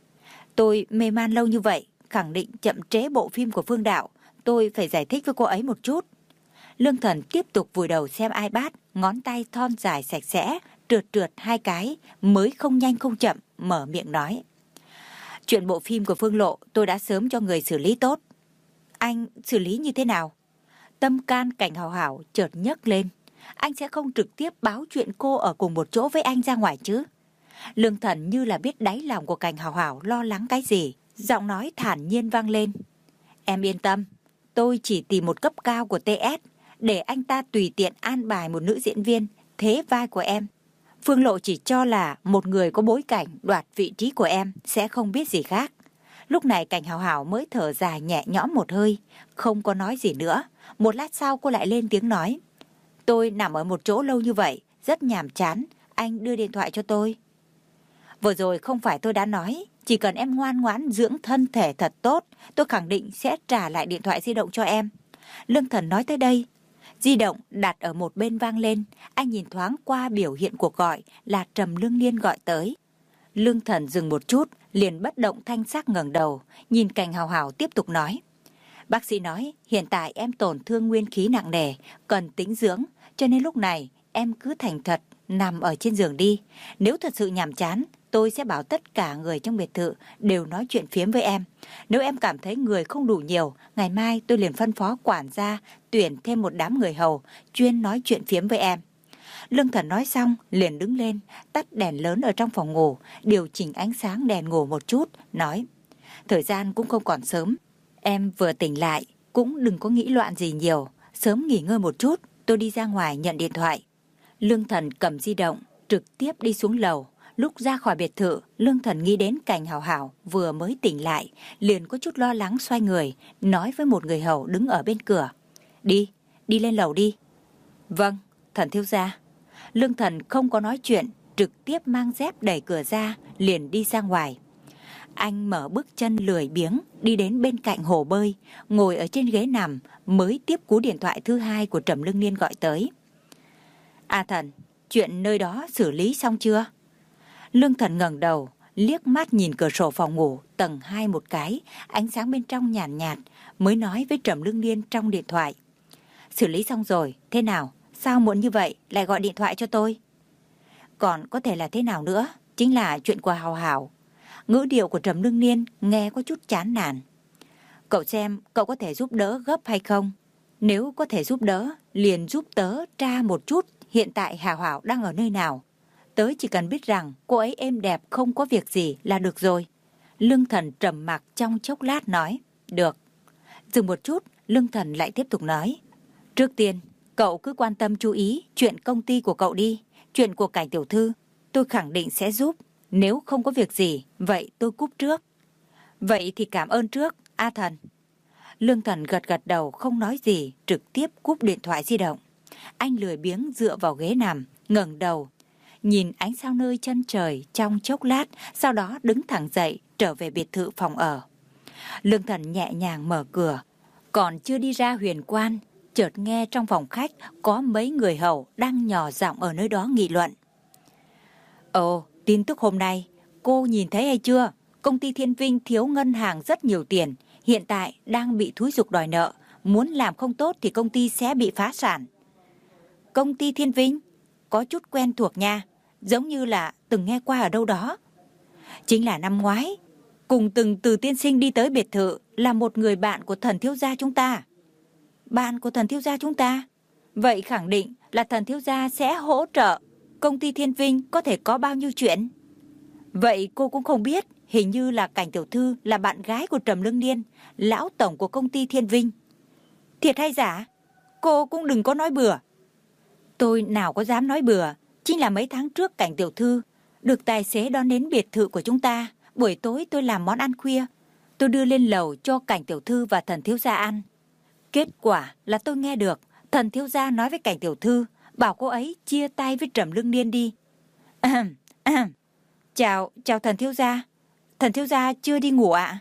Tôi mê man lâu như vậy, khẳng định chậm trễ bộ phim của Phương Đạo, tôi phải giải thích với cô ấy một chút. Lương Thần tiếp tục vùi đầu xem iPad, ngón tay thon dài sạch sẽ, trượt trượt hai cái, mới không nhanh không chậm, mở miệng nói: chuyện bộ phim của Phương Lộ tôi đã sớm cho người xử lý tốt. Anh xử lý như thế nào? Tâm can Cảnh Hảo Hảo chợt nhấc lên. Anh sẽ không trực tiếp báo chuyện cô ở cùng một chỗ với anh ra ngoài chứ? Lương Thần như là biết đáy lòng của Cảnh Hảo Hảo lo lắng cái gì, giọng nói thản nhiên vang lên: em yên tâm, tôi chỉ tìm một cấp cao của tê ét để anh ta tùy tiện an bài một nữ diễn viên thế vai của em. Phương Lộ chỉ cho là một người có bối cảnh đoạt vị trí của em, sẽ không biết gì khác. Lúc này Cảnh Hảo Hảo mới thở dài nhẹ nhõm một hơi, không có nói gì nữa. Một lát sau cô lại lên tiếng nói: tôi nằm ở một chỗ lâu như vậy, rất nhàm chán, anh đưa điện thoại cho tôi. Vừa rồi không phải tôi đã nói, chỉ cần em ngoan ngoãn dưỡng thân thể thật tốt, tôi khẳng định sẽ trả lại điện thoại di động cho em. Lương Thần nói tới đây, di động đặt ở một bên vang lên. Anh nhìn thoáng qua biểu hiện cuộc gọi là Trầm Lương Niên gọi tới. Lương Thần dừng một chút, liền bất động thanh sắc ngẩng đầu, nhìn Cảnh Hảo Hảo tiếp tục nói: bác sĩ nói hiện tại em tổn thương nguyên khí nặng nề, cần tĩnh dưỡng, cho nên lúc này em cứ thành thật nằm ở trên giường đi. Nếu thật sự nhàm chán, tôi sẽ bảo tất cả người trong biệt thự đều nói chuyện phiếm với em. Nếu em cảm thấy người không đủ nhiều, ngày mai tôi liền phân phó quản gia tuyển thêm một đám người hầu chuyên nói chuyện phiếm với em. Lương Thần nói xong liền đứng lên, tắt đèn lớn ở trong phòng ngủ, điều chỉnh ánh sáng đèn ngủ một chút, nói: thời gian cũng không còn sớm, em vừa tỉnh lại cũng đừng có nghĩ loạn gì nhiều, sớm nghỉ ngơi một chút, tôi đi ra ngoài nhận điện thoại. Lương Thần cầm di động trực tiếp đi xuống lầu. Lúc ra khỏi biệt thự, Lương Thần nghĩ đến Cảnh Hảo Hảo vừa mới tỉnh lại, liền có chút lo lắng xoay người, nói với một người hầu đứng ở bên cửa: Đi, đi lên lầu đi. Vâng, thần thiếu gia. Lương Thần không có nói chuyện, trực tiếp mang dép đẩy cửa ra, liền đi ra ngoài. Anh mở bước chân lười biếng, đi đến bên cạnh hồ bơi, ngồi ở trên ghế nằm, mới tiếp cú điện thoại thứ hai của Trầm Lương Niên gọi tới. A Thần, chuyện nơi đó xử lý xong chưa? Lương Thần ngẩng đầu, liếc mắt nhìn cửa sổ phòng ngủ tầng hai một cái, ánh sáng bên trong nhàn nhạt, nhạt, mới nói với Trầm Lương Niên trong điện thoại. Xử lý xong rồi, thế nào? Sao muộn như vậy lại gọi điện thoại cho tôi? Còn có thể là thế nào nữa, chính là chuyện của Hào Hảo. Ngữ điệu của Trầm Lương Niên nghe có chút chán nản. Cậu xem cậu có thể giúp đỡ gấp hay không? Nếu có thể giúp đỡ, liền giúp tớ tra một chút hiện tại Hào Hảo đang ở nơi nào. Tớ chỉ cần biết rằng cô ấy êm đẹp không có việc gì là được rồi. Lương Thần trầm mặc trong chốc lát nói. Được. Dừng một chút, Lương Thần lại tiếp tục nói. Trước tiên, cậu cứ quan tâm chú ý chuyện công ty của cậu đi. Chuyện của Cảnh tiểu thư, tôi khẳng định sẽ giúp. Nếu không có việc gì, vậy tôi cúp trước. Vậy thì cảm ơn trước, A Thần. Lương Thần gật gật đầu không nói gì, trực tiếp cúp điện thoại di động. Anh lười biếng dựa vào ghế nằm, ngẩng đầu, nhìn ánh sao nơi chân trời trong chốc lát, sau đó đứng thẳng dậy trở về biệt thự phòng ở. Lương Thần nhẹ nhàng mở cửa, còn chưa đi ra huyền quan, chợt nghe trong phòng khách có mấy người hầu đang nhỏ giọng ở nơi đó nghị luận. Ồ, tin tức hôm nay, cô nhìn thấy hay chưa? Công ty Thiên Vinh thiếu ngân hàng rất nhiều tiền, hiện tại đang bị thúi giục đòi nợ, muốn làm không tốt thì công ty sẽ bị phá sản. Công ty Thiên Vinh? Có chút quen thuộc nha, giống như là từng nghe qua ở đâu đó. Chính là năm ngoái, cùng từng Từ tiên sinh đi tới biệt thự là một người bạn của thần thiếu gia chúng ta. Bạn của thần thiếu gia chúng ta? Vậy khẳng định là thần thiếu gia sẽ hỗ trợ công ty Thiên Vinh có thể có bao nhiêu chuyện. Vậy cô cũng không biết, hình như là Cảnh tiểu thư là bạn gái của Trầm Lương Niên, lão tổng của công ty Thiên Vinh. Thiệt hay giả? Cô cũng đừng có nói bừa. Tôi nào có dám nói bừa, chính là mấy tháng trước Cảnh tiểu thư được tài xế đón đến biệt thự của chúng ta. Buổi tối tôi làm món ăn khuya, tôi đưa lên lầu cho Cảnh tiểu thư và thần thiếu gia ăn. Kết quả là tôi nghe được thần thiếu gia nói với Cảnh tiểu thư, bảo cô ấy chia tay với Trầm Lương Niên đi. Ahem, ahem. Chào, chào thần thiếu gia. Thần thiếu gia chưa đi ngủ ạ?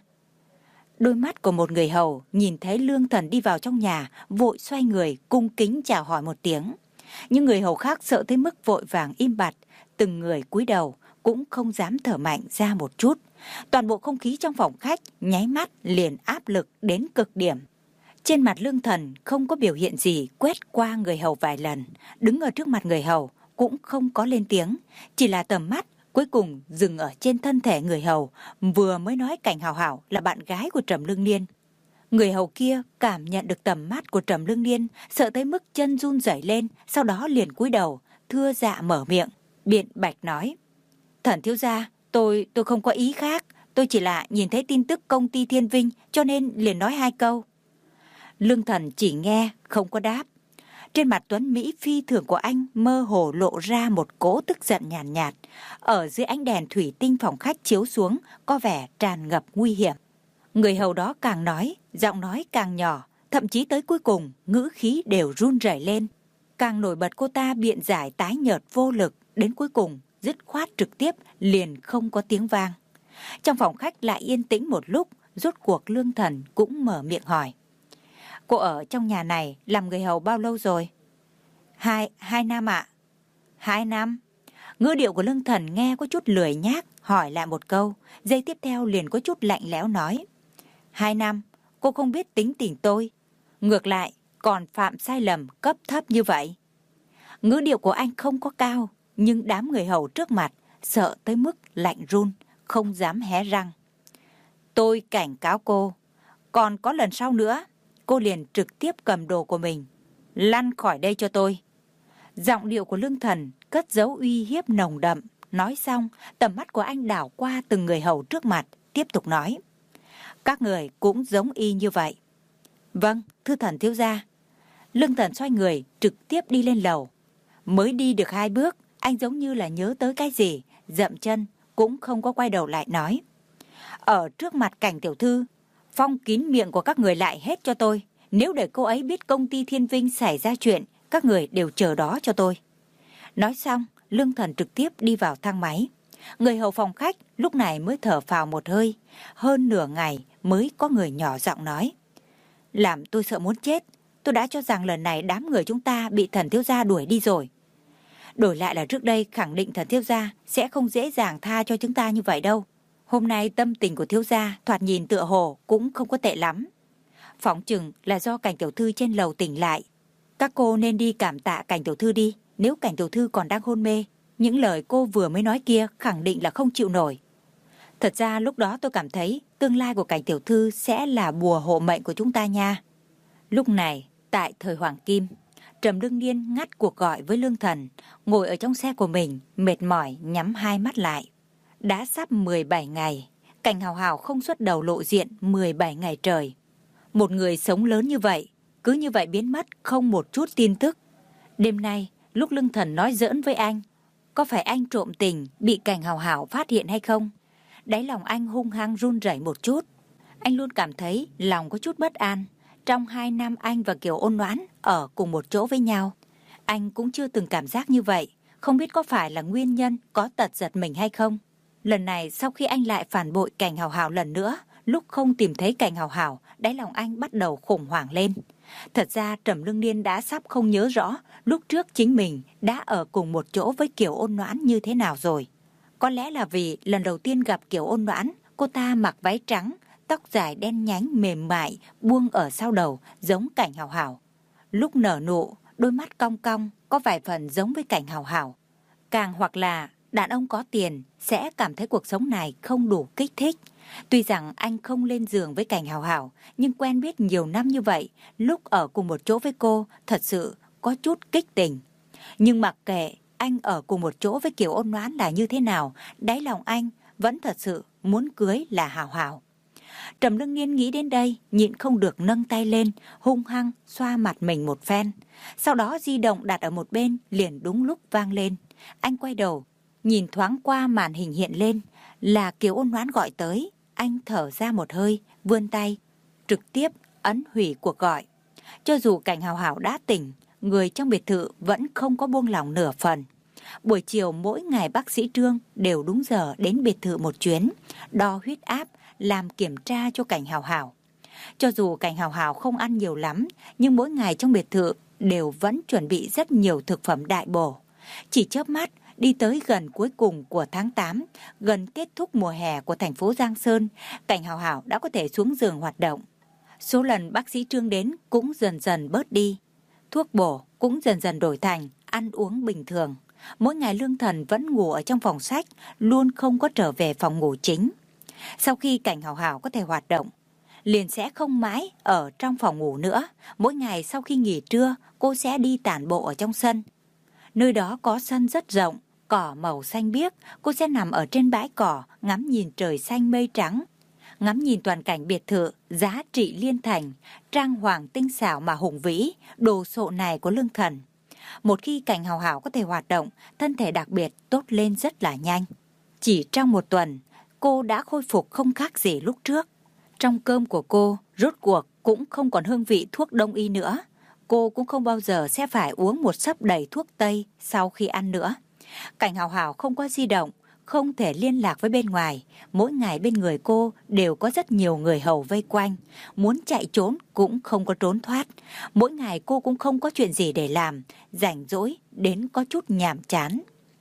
Đôi mắt của một người hầu nhìn thấy Lương Thần đi vào trong nhà, vội xoay người cung kính chào hỏi một tiếng. Những người hầu khác sợ tới mức vội vàng im bặt, từng người cúi đầu cũng không dám thở mạnh ra một chút. Toàn bộ không khí trong phòng khách nháy mắt liền áp lực đến cực điểm. Trên mặt Lương Thần không có biểu hiện gì, quét qua người hầu vài lần, đứng ở trước mặt người hầu cũng không có lên tiếng, chỉ là tầm mắt cuối cùng dừng ở trên thân thể người hầu vừa mới nói Cảnh Hào Hảo là bạn gái của Trầm Lương Niên. Người hầu kia cảm nhận được tầm mắt của Trầm Lương Niên, sợ tới mức chân run rẩy lên, sau đó liền cúi đầu, thưa dạ mở miệng, biện bạch nói: "Thần thiếu gia, tôi tôi không có ý khác, tôi chỉ là nhìn thấy tin tức công ty Thiên Vinh cho nên liền nói hai câu." Lương Thần chỉ nghe không có đáp. Trên mặt tuấn mỹ phi thường của anh mơ hồ lộ ra một cỗ tức giận nhàn nhạt, nhạt. Ở dưới ánh đèn thủy tinh phòng khách chiếu xuống có vẻ tràn ngập nguy hiểm. Người hầu đó càng nói, giọng nói càng nhỏ, thậm chí tới cuối cùng ngữ khí đều run rẩy lên. Càng nổi bật cô ta biện giải tái nhợt vô lực, đến cuối cùng dứt khoát trực tiếp liền không có tiếng vang. Trong phòng khách lại yên tĩnh một lúc, rốt cuộc Lương Thần cũng mở miệng hỏi: "Cô ở trong nhà này làm người hầu bao lâu rồi?" Hai, hai năm ạ. Hai năm? Ngữ điệu của Lương Thần nghe có chút lười nhác, hỏi lại một câu, giây tiếp theo liền có chút lạnh lẽo nói: Hai năm, cô không biết tính tình tôi, ngược lại còn phạm sai lầm cấp thấp như vậy. Ngữ điệu của anh không có cao, nhưng đám người hầu trước mặt sợ tới mức lạnh run, không dám hé răng. Tôi cảnh cáo cô, còn có lần sau nữa, cô liền trực tiếp cầm đồ của mình, lăn khỏi đây cho tôi. Giọng điệu của Lương Thần cất giấu uy hiếp nồng đậm. Nói xong, tầm mắt của anh đảo qua từng người hầu trước mặt, tiếp tục nói: Các người cũng giống y như vậy. Vâng, thưa thần thiếu gia. Lương Thần xoay người, trực tiếp đi lên lầu. Mới đi được hai bước, anh giống như là nhớ tới cái gì, dậm chân, cũng không có quay đầu lại nói: Ở trước mặt Cảnh tiểu thư, phong kín miệng của các người lại hết cho tôi. Nếu để cô ấy biết công ty Thiên Vinh xảy ra chuyện, các người đều chờ đó cho tôi. Nói xong, Lương Thần trực tiếp đi vào thang máy. Người hầu phòng khách lúc này mới thở phào một hơi. Hơn nửa ngày mới có người nhỏ giọng nói. Làm tôi sợ muốn chết. Tôi đã cho rằng lần này đám người chúng ta bị thần thiếu gia đuổi đi rồi. Đổi lại là trước đây khẳng định thần thiếu gia sẽ không dễ dàng tha cho chúng ta như vậy đâu. Hôm nay tâm tình của thiếu gia thoạt nhìn tựa hồ cũng không có tệ lắm. Phỏng chừng là do Cảnh tiểu thư trên lầu tỉnh lại. Các cô nên đi cảm tạ Cảnh tiểu thư đi. Nếu Cảnh tiểu thư còn đang hôn mê, những lời cô vừa mới nói kia khẳng định là không chịu nổi. Thật ra lúc đó tôi cảm thấy tương lai của Cảnh tiểu thư sẽ là bùa hộ mệnh của chúng ta nha. Lúc này, tại thời Hoàng Kim, Trầm Lương Niên ngắt cuộc gọi với Lương Thần, ngồi ở trong xe của mình, mệt mỏi nhắm hai mắt lại. Đã sắp mười bảy ngày, Cảnh Hào Hào không xuất đầu lộ diện mười bảy ngày trời. Một người sống lớn như vậy, cứ như vậy biến mất không một chút tin tức. Đêm nay, lúc Lương Thần nói giỡn với anh, có phải anh trộm tình bị Cảnh Hào Hào phát hiện hay không? Đáy lòng anh hung hăng run rẩy một chút. Anh luôn cảm thấy lòng có chút bất an. Trong hai năm anh và Kiều Ôn Noãn ở cùng một chỗ với nhau, anh cũng chưa từng cảm giác như vậy. Không biết có phải là nguyên nhân có tật giật mình hay không? Lần này sau khi anh lại phản bội Cảnh Hào Hào lần nữa, lúc không tìm thấy Cảnh Hào Hào, đáy lòng anh bắt đầu khủng hoảng lên. Thật ra Trầm Lương Niên đã sắp không nhớ rõ lúc trước chính mình đã ở cùng một chỗ với Kiều Ôn Noãn như thế nào rồi. Có lẽ là vì lần đầu tiên gặp Kiều Ôn Noãn, cô ta mặc váy trắng, tóc dài đen nhánh mềm mại buông ở sau đầu giống Cảnh Hào Hào. Lúc nở nụ, đôi mắt cong cong có vài phần giống với Cảnh Hào Hào. Càng hoặc là đàn ông có tiền sẽ cảm thấy cuộc sống này không đủ kích thích. Tuy rằng anh không lên giường với Cảnh Hào Hào, nhưng quen biết nhiều năm như vậy, lúc ở cùng một chỗ với cô thật sự có chút kích tình. Nhưng mặc kệ anh ở cùng một chỗ với Kiều Ôn Noãn là như thế nào, đáy lòng anh vẫn thật sự muốn cưới là Hào Hào. Trầm Lương Niên nghĩ đến đây, nhịn không được nâng tay lên, hung hăng xoa mặt mình một phen. Sau đó di động đặt ở một bên, liền đúng lúc vang lên. Anh quay đầu, nhìn thoáng qua màn hình hiện lên, là Kiều Ôn Noãn gọi tới. Anh thở ra một hơi, vươn tay, trực tiếp ấn hủy cuộc gọi. Cho dù Cảnh Hào Hào đã tỉnh, người trong biệt thự vẫn không có buông lỏng nửa phần. Buổi chiều mỗi ngày bác sĩ Trương đều đúng giờ đến biệt thự một chuyến, đo huyết áp, làm kiểm tra cho Cảnh Hào Hào. Cho dù Cảnh Hào Hào không ăn nhiều lắm, nhưng mỗi ngày trong biệt thự đều vẫn chuẩn bị rất nhiều thực phẩm đại bổ. Chỉ chớp mắt, đi tới gần cuối cùng của tháng tám, gần kết thúc mùa hè của thành phố Giang Sơn, Cảnh Hào Hào đã có thể xuống giường hoạt động. Số lần bác sĩ Trương đến cũng dần dần bớt đi. Thuốc bổ cũng dần dần đổi thành ăn uống bình thường. Mỗi ngày Lương Thần vẫn ngủ ở trong phòng sách, luôn không có trở về phòng ngủ chính. Sau khi Cảnh Hào Hào có thể hoạt động, liền sẽ không mãi ở trong phòng ngủ nữa. Mỗi ngày sau khi nghỉ trưa, cô sẽ đi tản bộ ở trong sân. Nơi đó có sân rất rộng, cỏ màu xanh biếc. Cô sẽ nằm ở trên bãi cỏ, ngắm nhìn trời xanh mây trắng, ngắm nhìn toàn cảnh biệt thự giá trị liên thành, trang hoàng tinh xảo mà hùng vĩ, đồ sộ này của Lương Thần. Một khi Cảnh Hào Hào có thể hoạt động, thân thể đặc biệt tốt lên rất là nhanh. Chỉ trong một tuần, cô đã khôi phục không khác gì lúc trước. Trong cơm của cô, rốt cuộc cũng không còn hương vị thuốc đông y nữa. Cô cũng không bao giờ sẽ phải uống một xấp đầy thuốc tây sau khi ăn nữa. Cảnh Hào Hào không có di động, không thể liên lạc với bên ngoài. Mỗi ngày bên người cô đều có rất nhiều người hầu vây quanh. Muốn chạy trốn cũng không có trốn thoát. Mỗi ngày cô cũng không có chuyện gì để làm, rảnh rỗi đến có chút nhàm chán.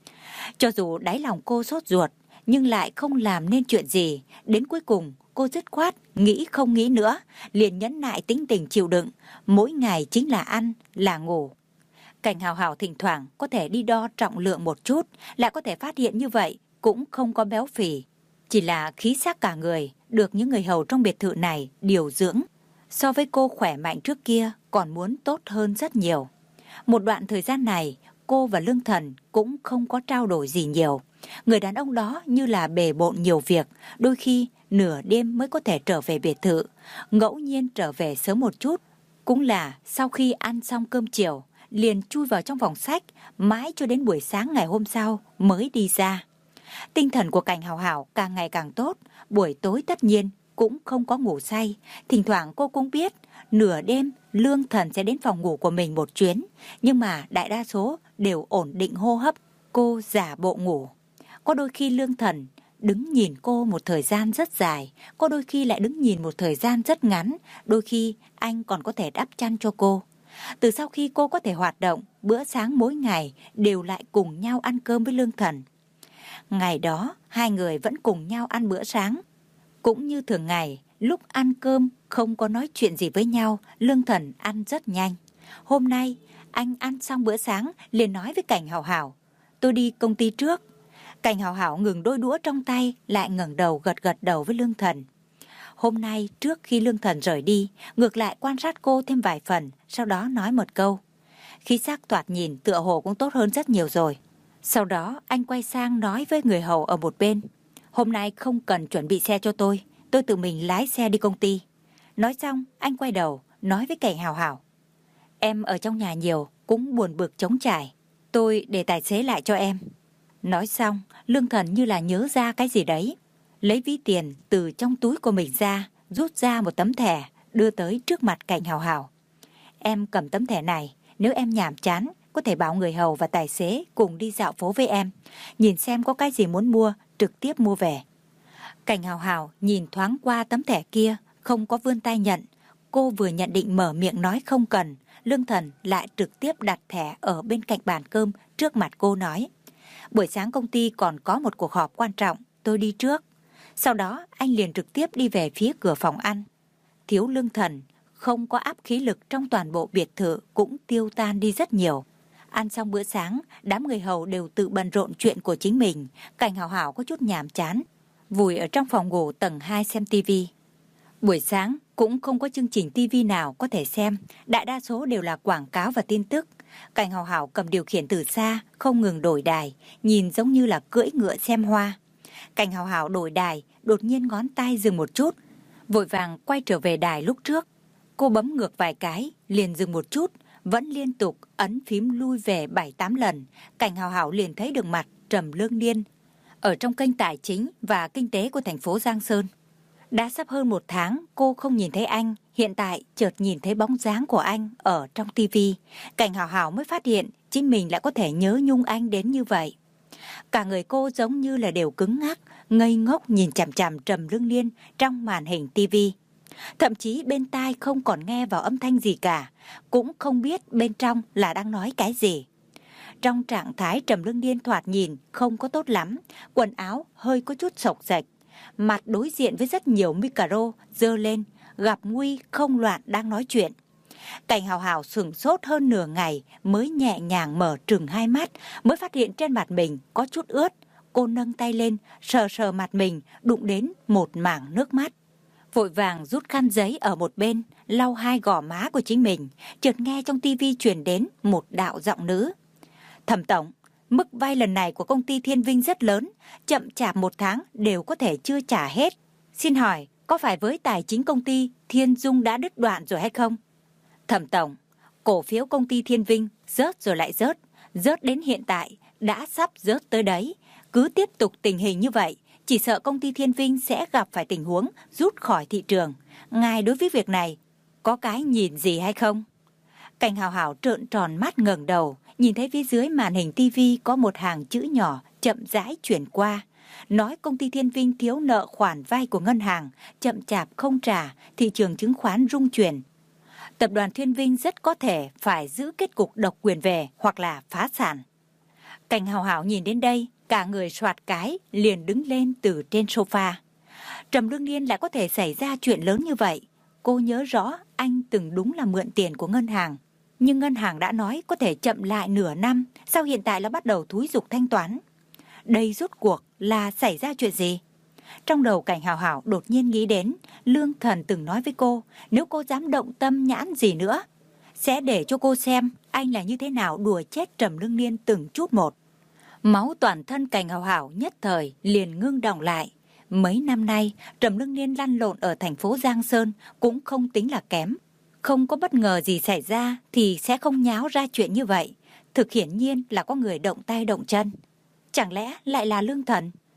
Cho dù đáy lòng cô sốt ruột, nhưng lại không làm nên chuyện gì. Đến cuối cùng, cô dứt khoát, nghĩ không nghĩ nữa, liền nhẫn nại tính tình chịu đựng. Mỗi ngày chính là ăn, là ngủ. Cảnh Hào Hào thỉnh thoảng có thể đi đo trọng lượng một chút, lại có thể phát hiện như vậy, cũng không có béo phì. Chỉ là khí sắc cả người, được những người hầu trong biệt thự này điều dưỡng. So với cô khỏe mạnh trước kia, còn muốn tốt hơn rất nhiều. Một đoạn thời gian này, cô và Lương Thần cũng không có trao đổi gì nhiều. Người đàn ông đó như là bề bộn nhiều việc, đôi khi nửa đêm mới có thể trở về biệt thự, ngẫu nhiên trở về sớm một chút. Cũng là sau khi ăn xong cơm chiều, liền chui vào trong phòng sách, mãi cho đến buổi sáng ngày hôm sau mới đi ra. Tinh thần của Cảnh Hào Hào càng ngày càng tốt, buổi tối tất nhiên cũng không có ngủ say. Thỉnh thoảng cô cũng biết nửa đêm Lương Thần sẽ đến phòng ngủ của mình một chuyến, nhưng mà đại đa số đều ổn định hô hấp. Cô giả bộ ngủ. Có đôi khi Lương Thần đứng nhìn cô một thời gian rất dài, có đôi khi lại đứng nhìn một thời gian rất ngắn, đôi khi anh còn có thể đắp chăn cho cô. Từ sau khi cô có thể hoạt động, bữa sáng mỗi ngày đều lại cùng nhau ăn cơm với Lương Thần. Ngày đó, hai người vẫn cùng nhau ăn bữa sáng. Cũng như thường ngày, lúc ăn cơm không có nói chuyện gì với nhau, Lương Thần ăn rất nhanh. Hôm nay, anh ăn xong bữa sáng liền nói với Cảnh Hảo Hảo, tôi đi công ty trước. Cảnh Hảo Hảo ngừng đôi đũa trong tay, lại ngẩng đầu gật gật đầu với Lương Thần. Hôm nay trước khi Lương Thần rời đi, ngược lại quan sát cô thêm vài phần, sau đó nói một câu. Khí sắc thoạt nhìn tựa hồ cũng tốt hơn rất nhiều rồi. Sau đó anh quay sang nói với người hầu ở một bên. Hôm nay không cần chuẩn bị xe cho tôi, tôi tự mình lái xe đi công ty. Nói xong anh quay đầu nói với Cảnh Hảo Hảo. Em ở trong nhà nhiều cũng buồn bực trống trải, tôi để tài xế lại cho em. Nói xong Lương Thần như là nhớ ra cái gì đấy, lấy ví tiền từ trong túi của mình ra, rút ra một tấm thẻ đưa tới trước mặt Cảnh Hảo Hảo. Em cầm tấm thẻ này, nếu em nhàm chán có thể bảo người hầu và tài xế cùng đi dạo phố với em, nhìn xem có cái gì muốn mua trực tiếp mua về. Cảnh Hảo Hảo nhìn thoáng qua tấm thẻ kia, không có vươn tay nhận. Cô vừa nhận định mở miệng nói không cần, Lương Thần lại trực tiếp đặt thẻ ở bên cạnh bàn cơm trước mặt cô nói. Buổi sáng công ty còn có một cuộc họp quan trọng, tôi đi trước. Sau đó anh liền trực tiếp đi về phía cửa phòng ăn. Thiếu Lương Thần, không có áp khí lực trong toàn bộ biệt thự cũng tiêu tan đi rất nhiều. Ăn xong bữa sáng, đám người hầu đều tự bận rộn chuyện của chính mình. Cảnh Hảo Hảo có chút nhàm chán, vùi ở trong phòng ngủ tầng hai xem tivi. Buổi sáng cũng không có chương trình tivi nào có thể xem, đại đa số đều là quảng cáo và tin tức. Cảnh Hảo Hảo cầm điều khiển từ xa, không ngừng đổi đài, nhìn giống như là cưỡi ngựa xem hoa. Cảnh Hảo Hảo đổi đài, đột nhiên ngón tay dừng một chút, vội vàng quay trở về đài lúc trước. Cô bấm ngược vài cái, liền dừng một chút, vẫn liên tục ấn phím lui về bảy tám lần. Cảnh Hảo Hảo liền thấy được mặt Trầm Lương Niên ở trong kênh tài chính và kinh tế của thành phố Giang Sơn. Đã sắp hơn một tháng cô không nhìn thấy anh, hiện tại chợt nhìn thấy bóng dáng của anh ở trong tivi. Cảnh Hảo Hảo mới phát hiện chính mình lại có thể nhớ nhung anh đến như vậy. Cả người cô giống như là đều cứng ngắc, ngây ngốc nhìn chằm chằm Trầm Lương Niên trong màn hình tivi. Thậm chí bên tai không còn nghe vào âm thanh gì cả, cũng không biết bên trong là đang nói cái gì. Trong trạng thái Trầm Lương Niên thoạt nhìn không có tốt lắm, quần áo hơi có chút xộc xệch, mặt đối diện với rất nhiều micro giơ lên, gặp nguy không loạn đang nói chuyện. Cảnh Hảo Hảo sửng sốt hơn nửa ngày mới nhẹ nhàng mở trừng hai mắt, mới phát hiện trên mặt mình có chút ướt. Cô nâng tay lên, sờ sờ mặt mình, đụng đến một mảng nước mắt. Vội vàng rút khăn giấy ở một bên, lau hai gò má của chính mình, chợt nghe trong tivi truyền đến một đạo giọng nữ. Thẩm tổng, mức vay lần này của công ty Thiên Vinh rất lớn, chậm chạp một tháng đều có thể chưa trả hết. Xin hỏi, có phải với tài chính công ty Thiên Dung đã đứt đoạn rồi hay không? Thẩm tổng, cổ phiếu công ty Thiên Vinh rớt rồi lại rớt, rớt đến hiện tại đã sắp rớt tới đấy. Cứ tiếp tục tình hình như vậy, chỉ sợ công ty Thiên Vinh sẽ gặp phải tình huống rút khỏi thị trường. Ngài đối với việc này có cái nhìn gì hay không? Cảnh Hảo Hảo trợn tròn mắt ngẩng đầu, nhìn thấy phía dưới màn hình tivi có một hàng chữ nhỏ chậm rãi chuyển qua. Nói công ty Thiên Vinh thiếu nợ khoản vay của ngân hàng, chậm chạp không trả, thị trường chứng khoán rung chuyển. Tập đoàn Thiên Vinh rất có thể phải giữ kết cục độc quyền về hoặc là phá sản. Cảnh Hảo Hảo nhìn đến đây, cả người soạt cái liền đứng lên từ trên sofa. Trầm Lương Niên lại có thể xảy ra chuyện lớn như vậy. Cô nhớ rõ anh từng đúng là mượn tiền của ngân hàng, nhưng ngân hàng đã nói có thể chậm lại nửa năm, sao hiện tại là bắt đầu thúi giục thanh toán? Đây rốt cuộc là xảy ra chuyện gì? Trong đầu Cảnh Hảo Hảo đột nhiên nghĩ đến Lương Thần từng nói với cô, nếu cô dám động tâm nhãn gì nữa, sẽ để cho cô xem anh là như thế nào đùa chết Trầm Lương Niên từng chút một. Máu toàn thân Cảnh Hảo Hảo nhất thời liền ngưng đọng lại. Mấy năm nay, Trầm Lương Niên lăn lộn ở thành phố Giang Sơn cũng không tính là kém. Không có bất ngờ gì xảy ra thì sẽ không nháo ra chuyện như vậy. Thực hiển nhiên là có người động tay động chân. Chẳng lẽ lại là Lương Thần?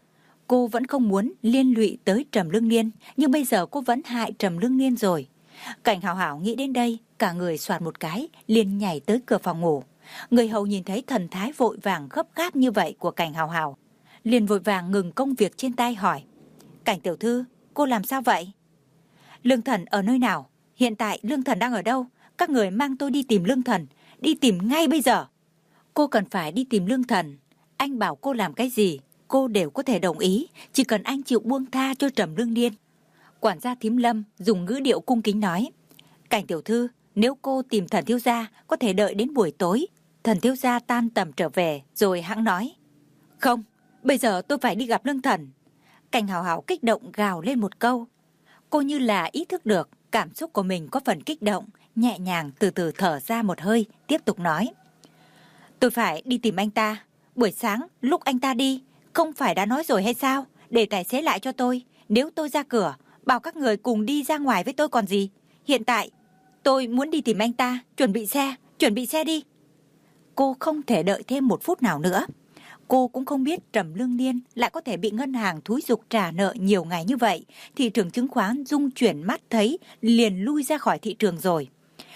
Cô vẫn không muốn liên lụy tới Trầm Lương Niên, nhưng bây giờ cô vẫn hại Trầm Lương Niên rồi. Cảnh Hảo Hảo nghĩ đến đây, cả người soạt một cái, liền nhảy tới cửa phòng ngủ. Người hầu nhìn thấy thần thái vội vàng gấp gáp như vậy của Cảnh Hảo Hảo, liền vội vàng ngừng công việc trên tay hỏi: Cảnh tiểu thư, cô làm sao vậy? Lương Thần ở nơi nào? Hiện tại Lương Thần đang ở đâu? Các người mang tôi đi tìm Lương Thần, đi tìm ngay bây giờ. Cô cần phải đi tìm Lương Thần. Anh bảo cô làm cái gì, cô đều có thể đồng ý, chỉ cần anh chịu buông tha cho Trầm Lương Niên. Quản gia Thím Lâm dùng ngữ điệu cung kính nói: Cảnh tiểu thư, nếu cô tìm Thần thiếu gia, có thể đợi đến buổi tối, Thần thiếu gia tan tầm trở về rồi hẵng nói. Không, bây giờ tôi phải đi gặp Lương Thần. Cảnh Hảo Hảo kích động gào lên một câu. Cô như là ý thức được cảm xúc của mình có phần kích động, nhẹ nhàng từ từ thở ra một hơi, tiếp tục nói: Tôi phải đi tìm anh ta. Buổi sáng lúc anh ta đi, không phải đã nói rồi hay sao, để tài xế lại cho tôi. Nếu tôi ra cửa, bảo các người cùng đi ra ngoài với tôi còn gì. Hiện tại tôi muốn đi tìm anh ta. Chuẩn bị xe, chuẩn bị xe đi. Cô không thể đợi thêm một phút nào nữa. Cô cũng không biết Trầm Lương Niên lại có thể bị ngân hàng thúi giục trả nợ nhiều ngày như vậy. Thị trường chứng khoán rung chuyển mắt thấy liền lui ra khỏi thị trường rồi.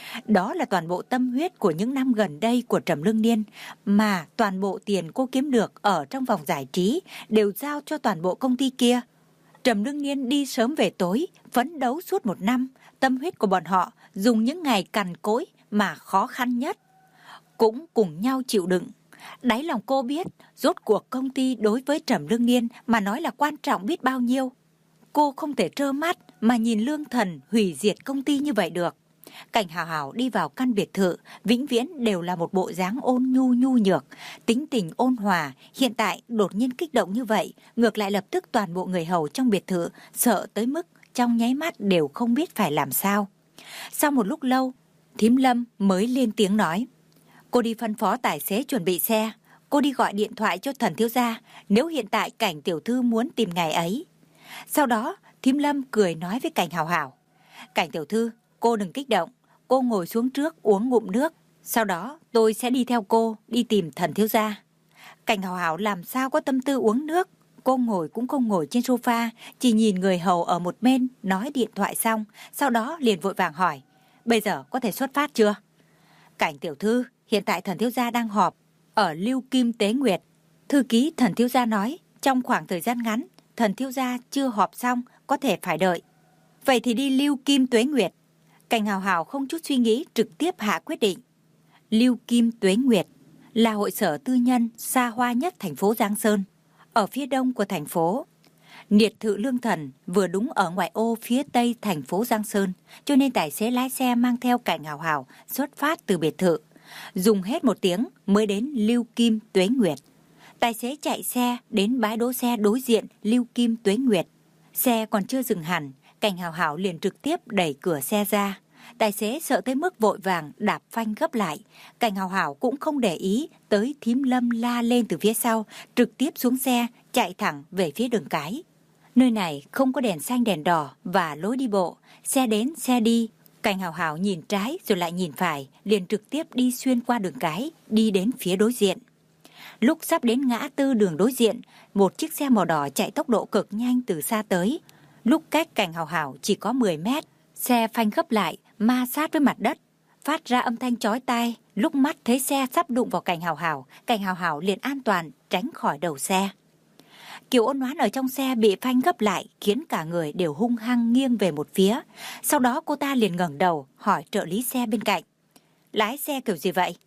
Đó là toàn bộ tâm huyết của những năm gần đây của Trầm Lương Niên, mà toàn bộ tiền cô kiếm được ở trong vòng giải trí đều giao cho toàn bộ công ty kia. Trầm Lương Niên đi sớm về tối, phấn đấu suốt một năm, tâm huyết của bọn họ dùng những ngày cằn cỗi mà khó khăn nhất cũng cùng nhau chịu đựng. Đáy lòng cô biết, rốt cuộc công ty đối với Trầm Lương Niên mà nói là quan trọng biết bao nhiêu. Cô không thể trơ mắt mà nhìn Lương Thần hủy diệt công ty như vậy được. Cảnh Hảo Hảo đi vào căn biệt thự, vĩnh viễn đều là một bộ dáng ôn nhu nhu nhược, tính tình ôn hòa. Hiện tại đột nhiên kích động như vậy, ngược lại lập tức toàn bộ người hầu trong biệt thự sợ tới mức trong nháy mắt đều không biết phải làm sao. Sau một lúc lâu, Thím Lâm mới lên tiếng nói: Cô đi phân phó tài xế chuẩn bị xe. Cô đi gọi điện thoại cho Thần thiếu gia, nếu hiện tại Cảnh tiểu thư muốn tìm ngày ấy. Sau đó Thím Lâm cười nói với Cảnh Hảo Hảo: Cảnh tiểu thư, cô đừng kích động. Cô ngồi xuống trước uống ngụm nước, sau đó tôi sẽ đi theo cô đi tìm Thần thiếu gia. Cảnh Hảo Hảo làm sao có tâm tư uống nước. Cô ngồi cũng không ngồi trên sofa, chỉ nhìn người hầu ở một bên nói điện thoại xong, sau đó liền vội vàng hỏi: Bây giờ có thể xuất phát chưa? Cảnh tiểu thư, hiện tại Thần thiếu gia đang họp ở Lưu Kim Tế Nguyệt. Thư ký Thần thiếu gia nói trong khoảng thời gian ngắn Thần thiếu gia chưa họp xong, có thể phải đợi. Vậy thì đi Lưu Kim Tuế Nguyệt. Cảnh Hảo Hảo không chút suy nghĩ trực tiếp hạ quyết định. Lưu Kim Tuế Nguyệt là hội sở tư nhân xa hoa nhất thành phố Giang Sơn, ở phía đông của thành phố. Niệt thự Lương Thần vừa đúng ở ngoại ô phía tây thành phố Giang Sơn, cho nên tài xế lái xe mang theo Cảnh Hảo Hảo xuất phát từ biệt thự. Dùng hết một tiếng mới đến Lưu Kim Tuế Nguyệt. Tài xế chạy xe đến bãi đỗ xe đối diện Lưu Kim Tuế Nguyệt. Xe còn chưa dừng hẳn, Cảnh Hảo Hảo liền trực tiếp đẩy cửa xe ra. Tài xế sợ tới mức vội vàng đạp phanh gấp lại. Cảnh Hảo Hảo cũng không để ý tới Thím Lâm la lên từ phía sau, trực tiếp xuống xe chạy thẳng về phía đường cái. Nơi này không có đèn xanh đèn đỏ và lối đi bộ, xe đến xe đi. Cảnh Hảo Hảo nhìn trái rồi lại nhìn phải, liền trực tiếp đi xuyên qua đường cái, đi đến phía đối diện. Lúc sắp đến ngã tư đường đối diện, một chiếc xe màu đỏ chạy tốc độ cực nhanh từ xa tới. Lúc cách Cảnh Hảo Hảo chỉ có mười mét, xe phanh gấp lại, ma sát với mặt đất, phát ra âm thanh chói tai. Lúc mắt thấy xe sắp đụng vào Cảnh Hảo Hảo, Cảnh Hảo Hảo liền an toàn tránh khỏi đầu xe. Kiều Ôn Oán ở trong xe bị phanh gấp lại, khiến cả người đều hung hăng nghiêng về một phía. Sau đó cô ta liền ngẩng đầu hỏi trợ lý xe bên cạnh: Lái xe kiểu gì vậy?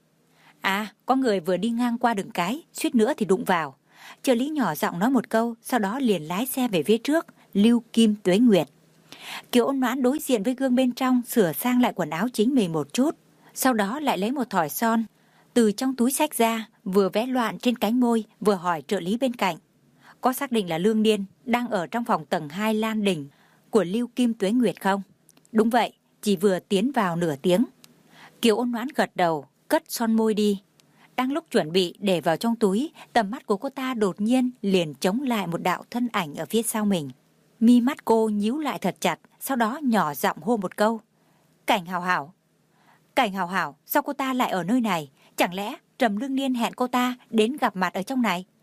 À, có người vừa đi ngang qua đường cái, suýt nữa thì đụng vào. Trợ lý nhỏ giọng nói một câu, sau đó liền lái xe về phía trước, Lưu Kim Tuế Nguyệt. Kiều Ôn Oán đối diện với gương bên trong, sửa sang lại quần áo chính mình một chút, sau đó lại lấy một thỏi son từ trong túi xách ra, vừa vẽ loạn trên cánh môi, vừa hỏi trợ lý bên cạnh: Có xác định là Lương Niên đang ở trong phòng tầng hai Lan Đình của Lưu Kim Tuế Nguyệt không? Đúng vậy, chỉ vừa tiến vào nửa tiếng. Kiều Ôn Oán gật đầu, cất son môi đi. Đang lúc chuẩn bị để vào trong túi, tầm mắt của cô ta đột nhiên liền chống lại một đạo thân ảnh ở phía sau mình. Mi mắt cô nhíu lại thật chặt, sau đó nhỏ giọng hô một câu: Cảnh Hảo Hảo. Cảnh Hảo Hảo, sao cô ta lại ở nơi này? Chẳng lẽ Trầm Lương Niên hẹn cô ta đến gặp mặt ở trong này?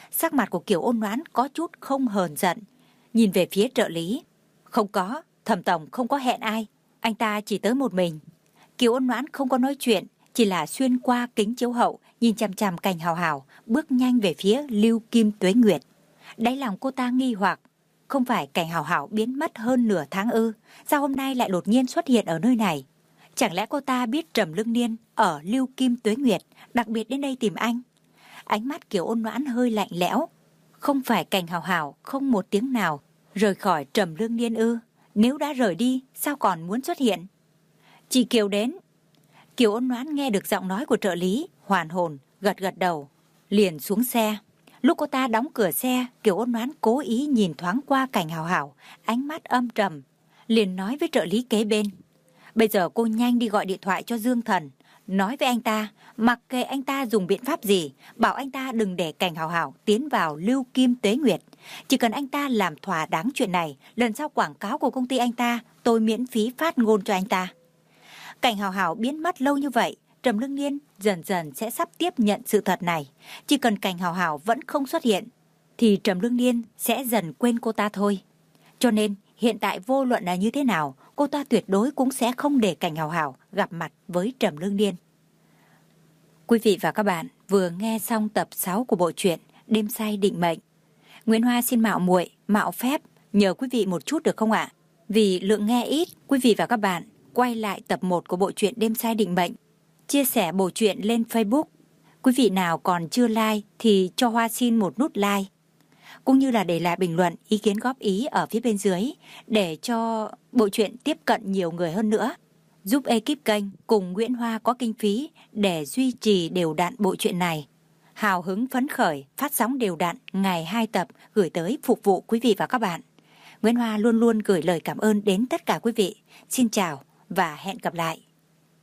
Sắc mặt của Kiều Ôn Noãn có chút không hờn giận, nhìn về phía trợ lý. Không có, Thẩm tổng không có hẹn ai, anh ta chỉ tới một mình. Kiều Ôn Noãn không có nói chuyện, chỉ là xuyên qua kính chiếu hậu, nhìn chằm chằm Cảnh Hào Hào, bước nhanh về phía Lưu Kim Tuế Nguyệt. Đáy lòng cô ta nghi hoặc, không phải Cảnh Hào Hào biến mất hơn nửa tháng ư, sao hôm nay lại đột nhiên xuất hiện ở nơi này? Chẳng lẽ cô ta biết Trầm Lương Niên ở Lưu Kim Tuế Nguyệt, đặc biệt đến đây tìm anh? Ánh mắt Kiều Ôn Noãn hơi lạnh lẽo. Không phải Cảnh Hào Hào không một tiếng nào rời khỏi Trầm Lương Niên ư? Nếu đã rời đi, sao còn muốn xuất hiện? Chị Kiều đến. Kiều Ôn Noãn nghe được giọng nói của trợ lý, hoàn hồn, gật gật đầu, liền xuống xe. Lúc cô ta đóng cửa xe, Kiều Ôn Noãn cố ý nhìn thoáng qua Cảnh Hào Hào, ánh mắt âm trầm, liền nói với trợ lý kế bên. Bây giờ cô nhanh đi gọi điện thoại cho Dương Thần, nói với anh ta, mặc kệ anh ta dùng biện pháp gì, bảo anh ta đừng để Cảnh Hào Hào tiến vào Lưu Kim Tuế Nguyệt. Chỉ cần anh ta làm thỏa đáng chuyện này, lần sau quảng cáo của công ty anh ta, tôi miễn phí phát ngôn cho anh ta. Cảnh Hào Hào biến mất lâu như vậy, Trầm Lương Niên dần dần sẽ sắp tiếp nhận sự thật này. Chỉ cần Cảnh Hào Hào vẫn không xuất hiện, thì Trầm Lương Niên sẽ dần quên cô ta thôi. Cho nên, hiện tại vô luận là như thế nào, cô ta tuyệt đối cũng sẽ không để Cảnh Hào Hào gặp mặt với Trầm Lương Niên. Quý vị và các bạn vừa nghe xong tập sáu của bộ truyện Đêm Say Định Mệnh. Nguyễn Hoa xin mạo muội, mạo phép nhờ quý vị một chút được không ạ? Vì lượng nghe ít, quý vị và các bạn quay lại tập một của bộ truyện Đêm Say Định Mệnh, chia sẻ bộ truyện lên Facebook. Quý vị nào còn chưa like thì cho Hoa xin một nút like, cũng như là để lại bình luận ý kiến góp ý ở phía bên dưới để cho bộ truyện tiếp cận nhiều người hơn nữa, giúp ekip kênh cùng Nguyễn Hoa có kinh phí để duy trì đều đặn bộ truyện này. Hào hứng phấn khởi phát sóng đều đặn ngày hai tập gửi tới phục vụ quý vị và các bạn. Nguyễn Hoa luôn luôn gửi lời cảm ơn đến tất cả quý vị. Xin chào và hẹn gặp lại.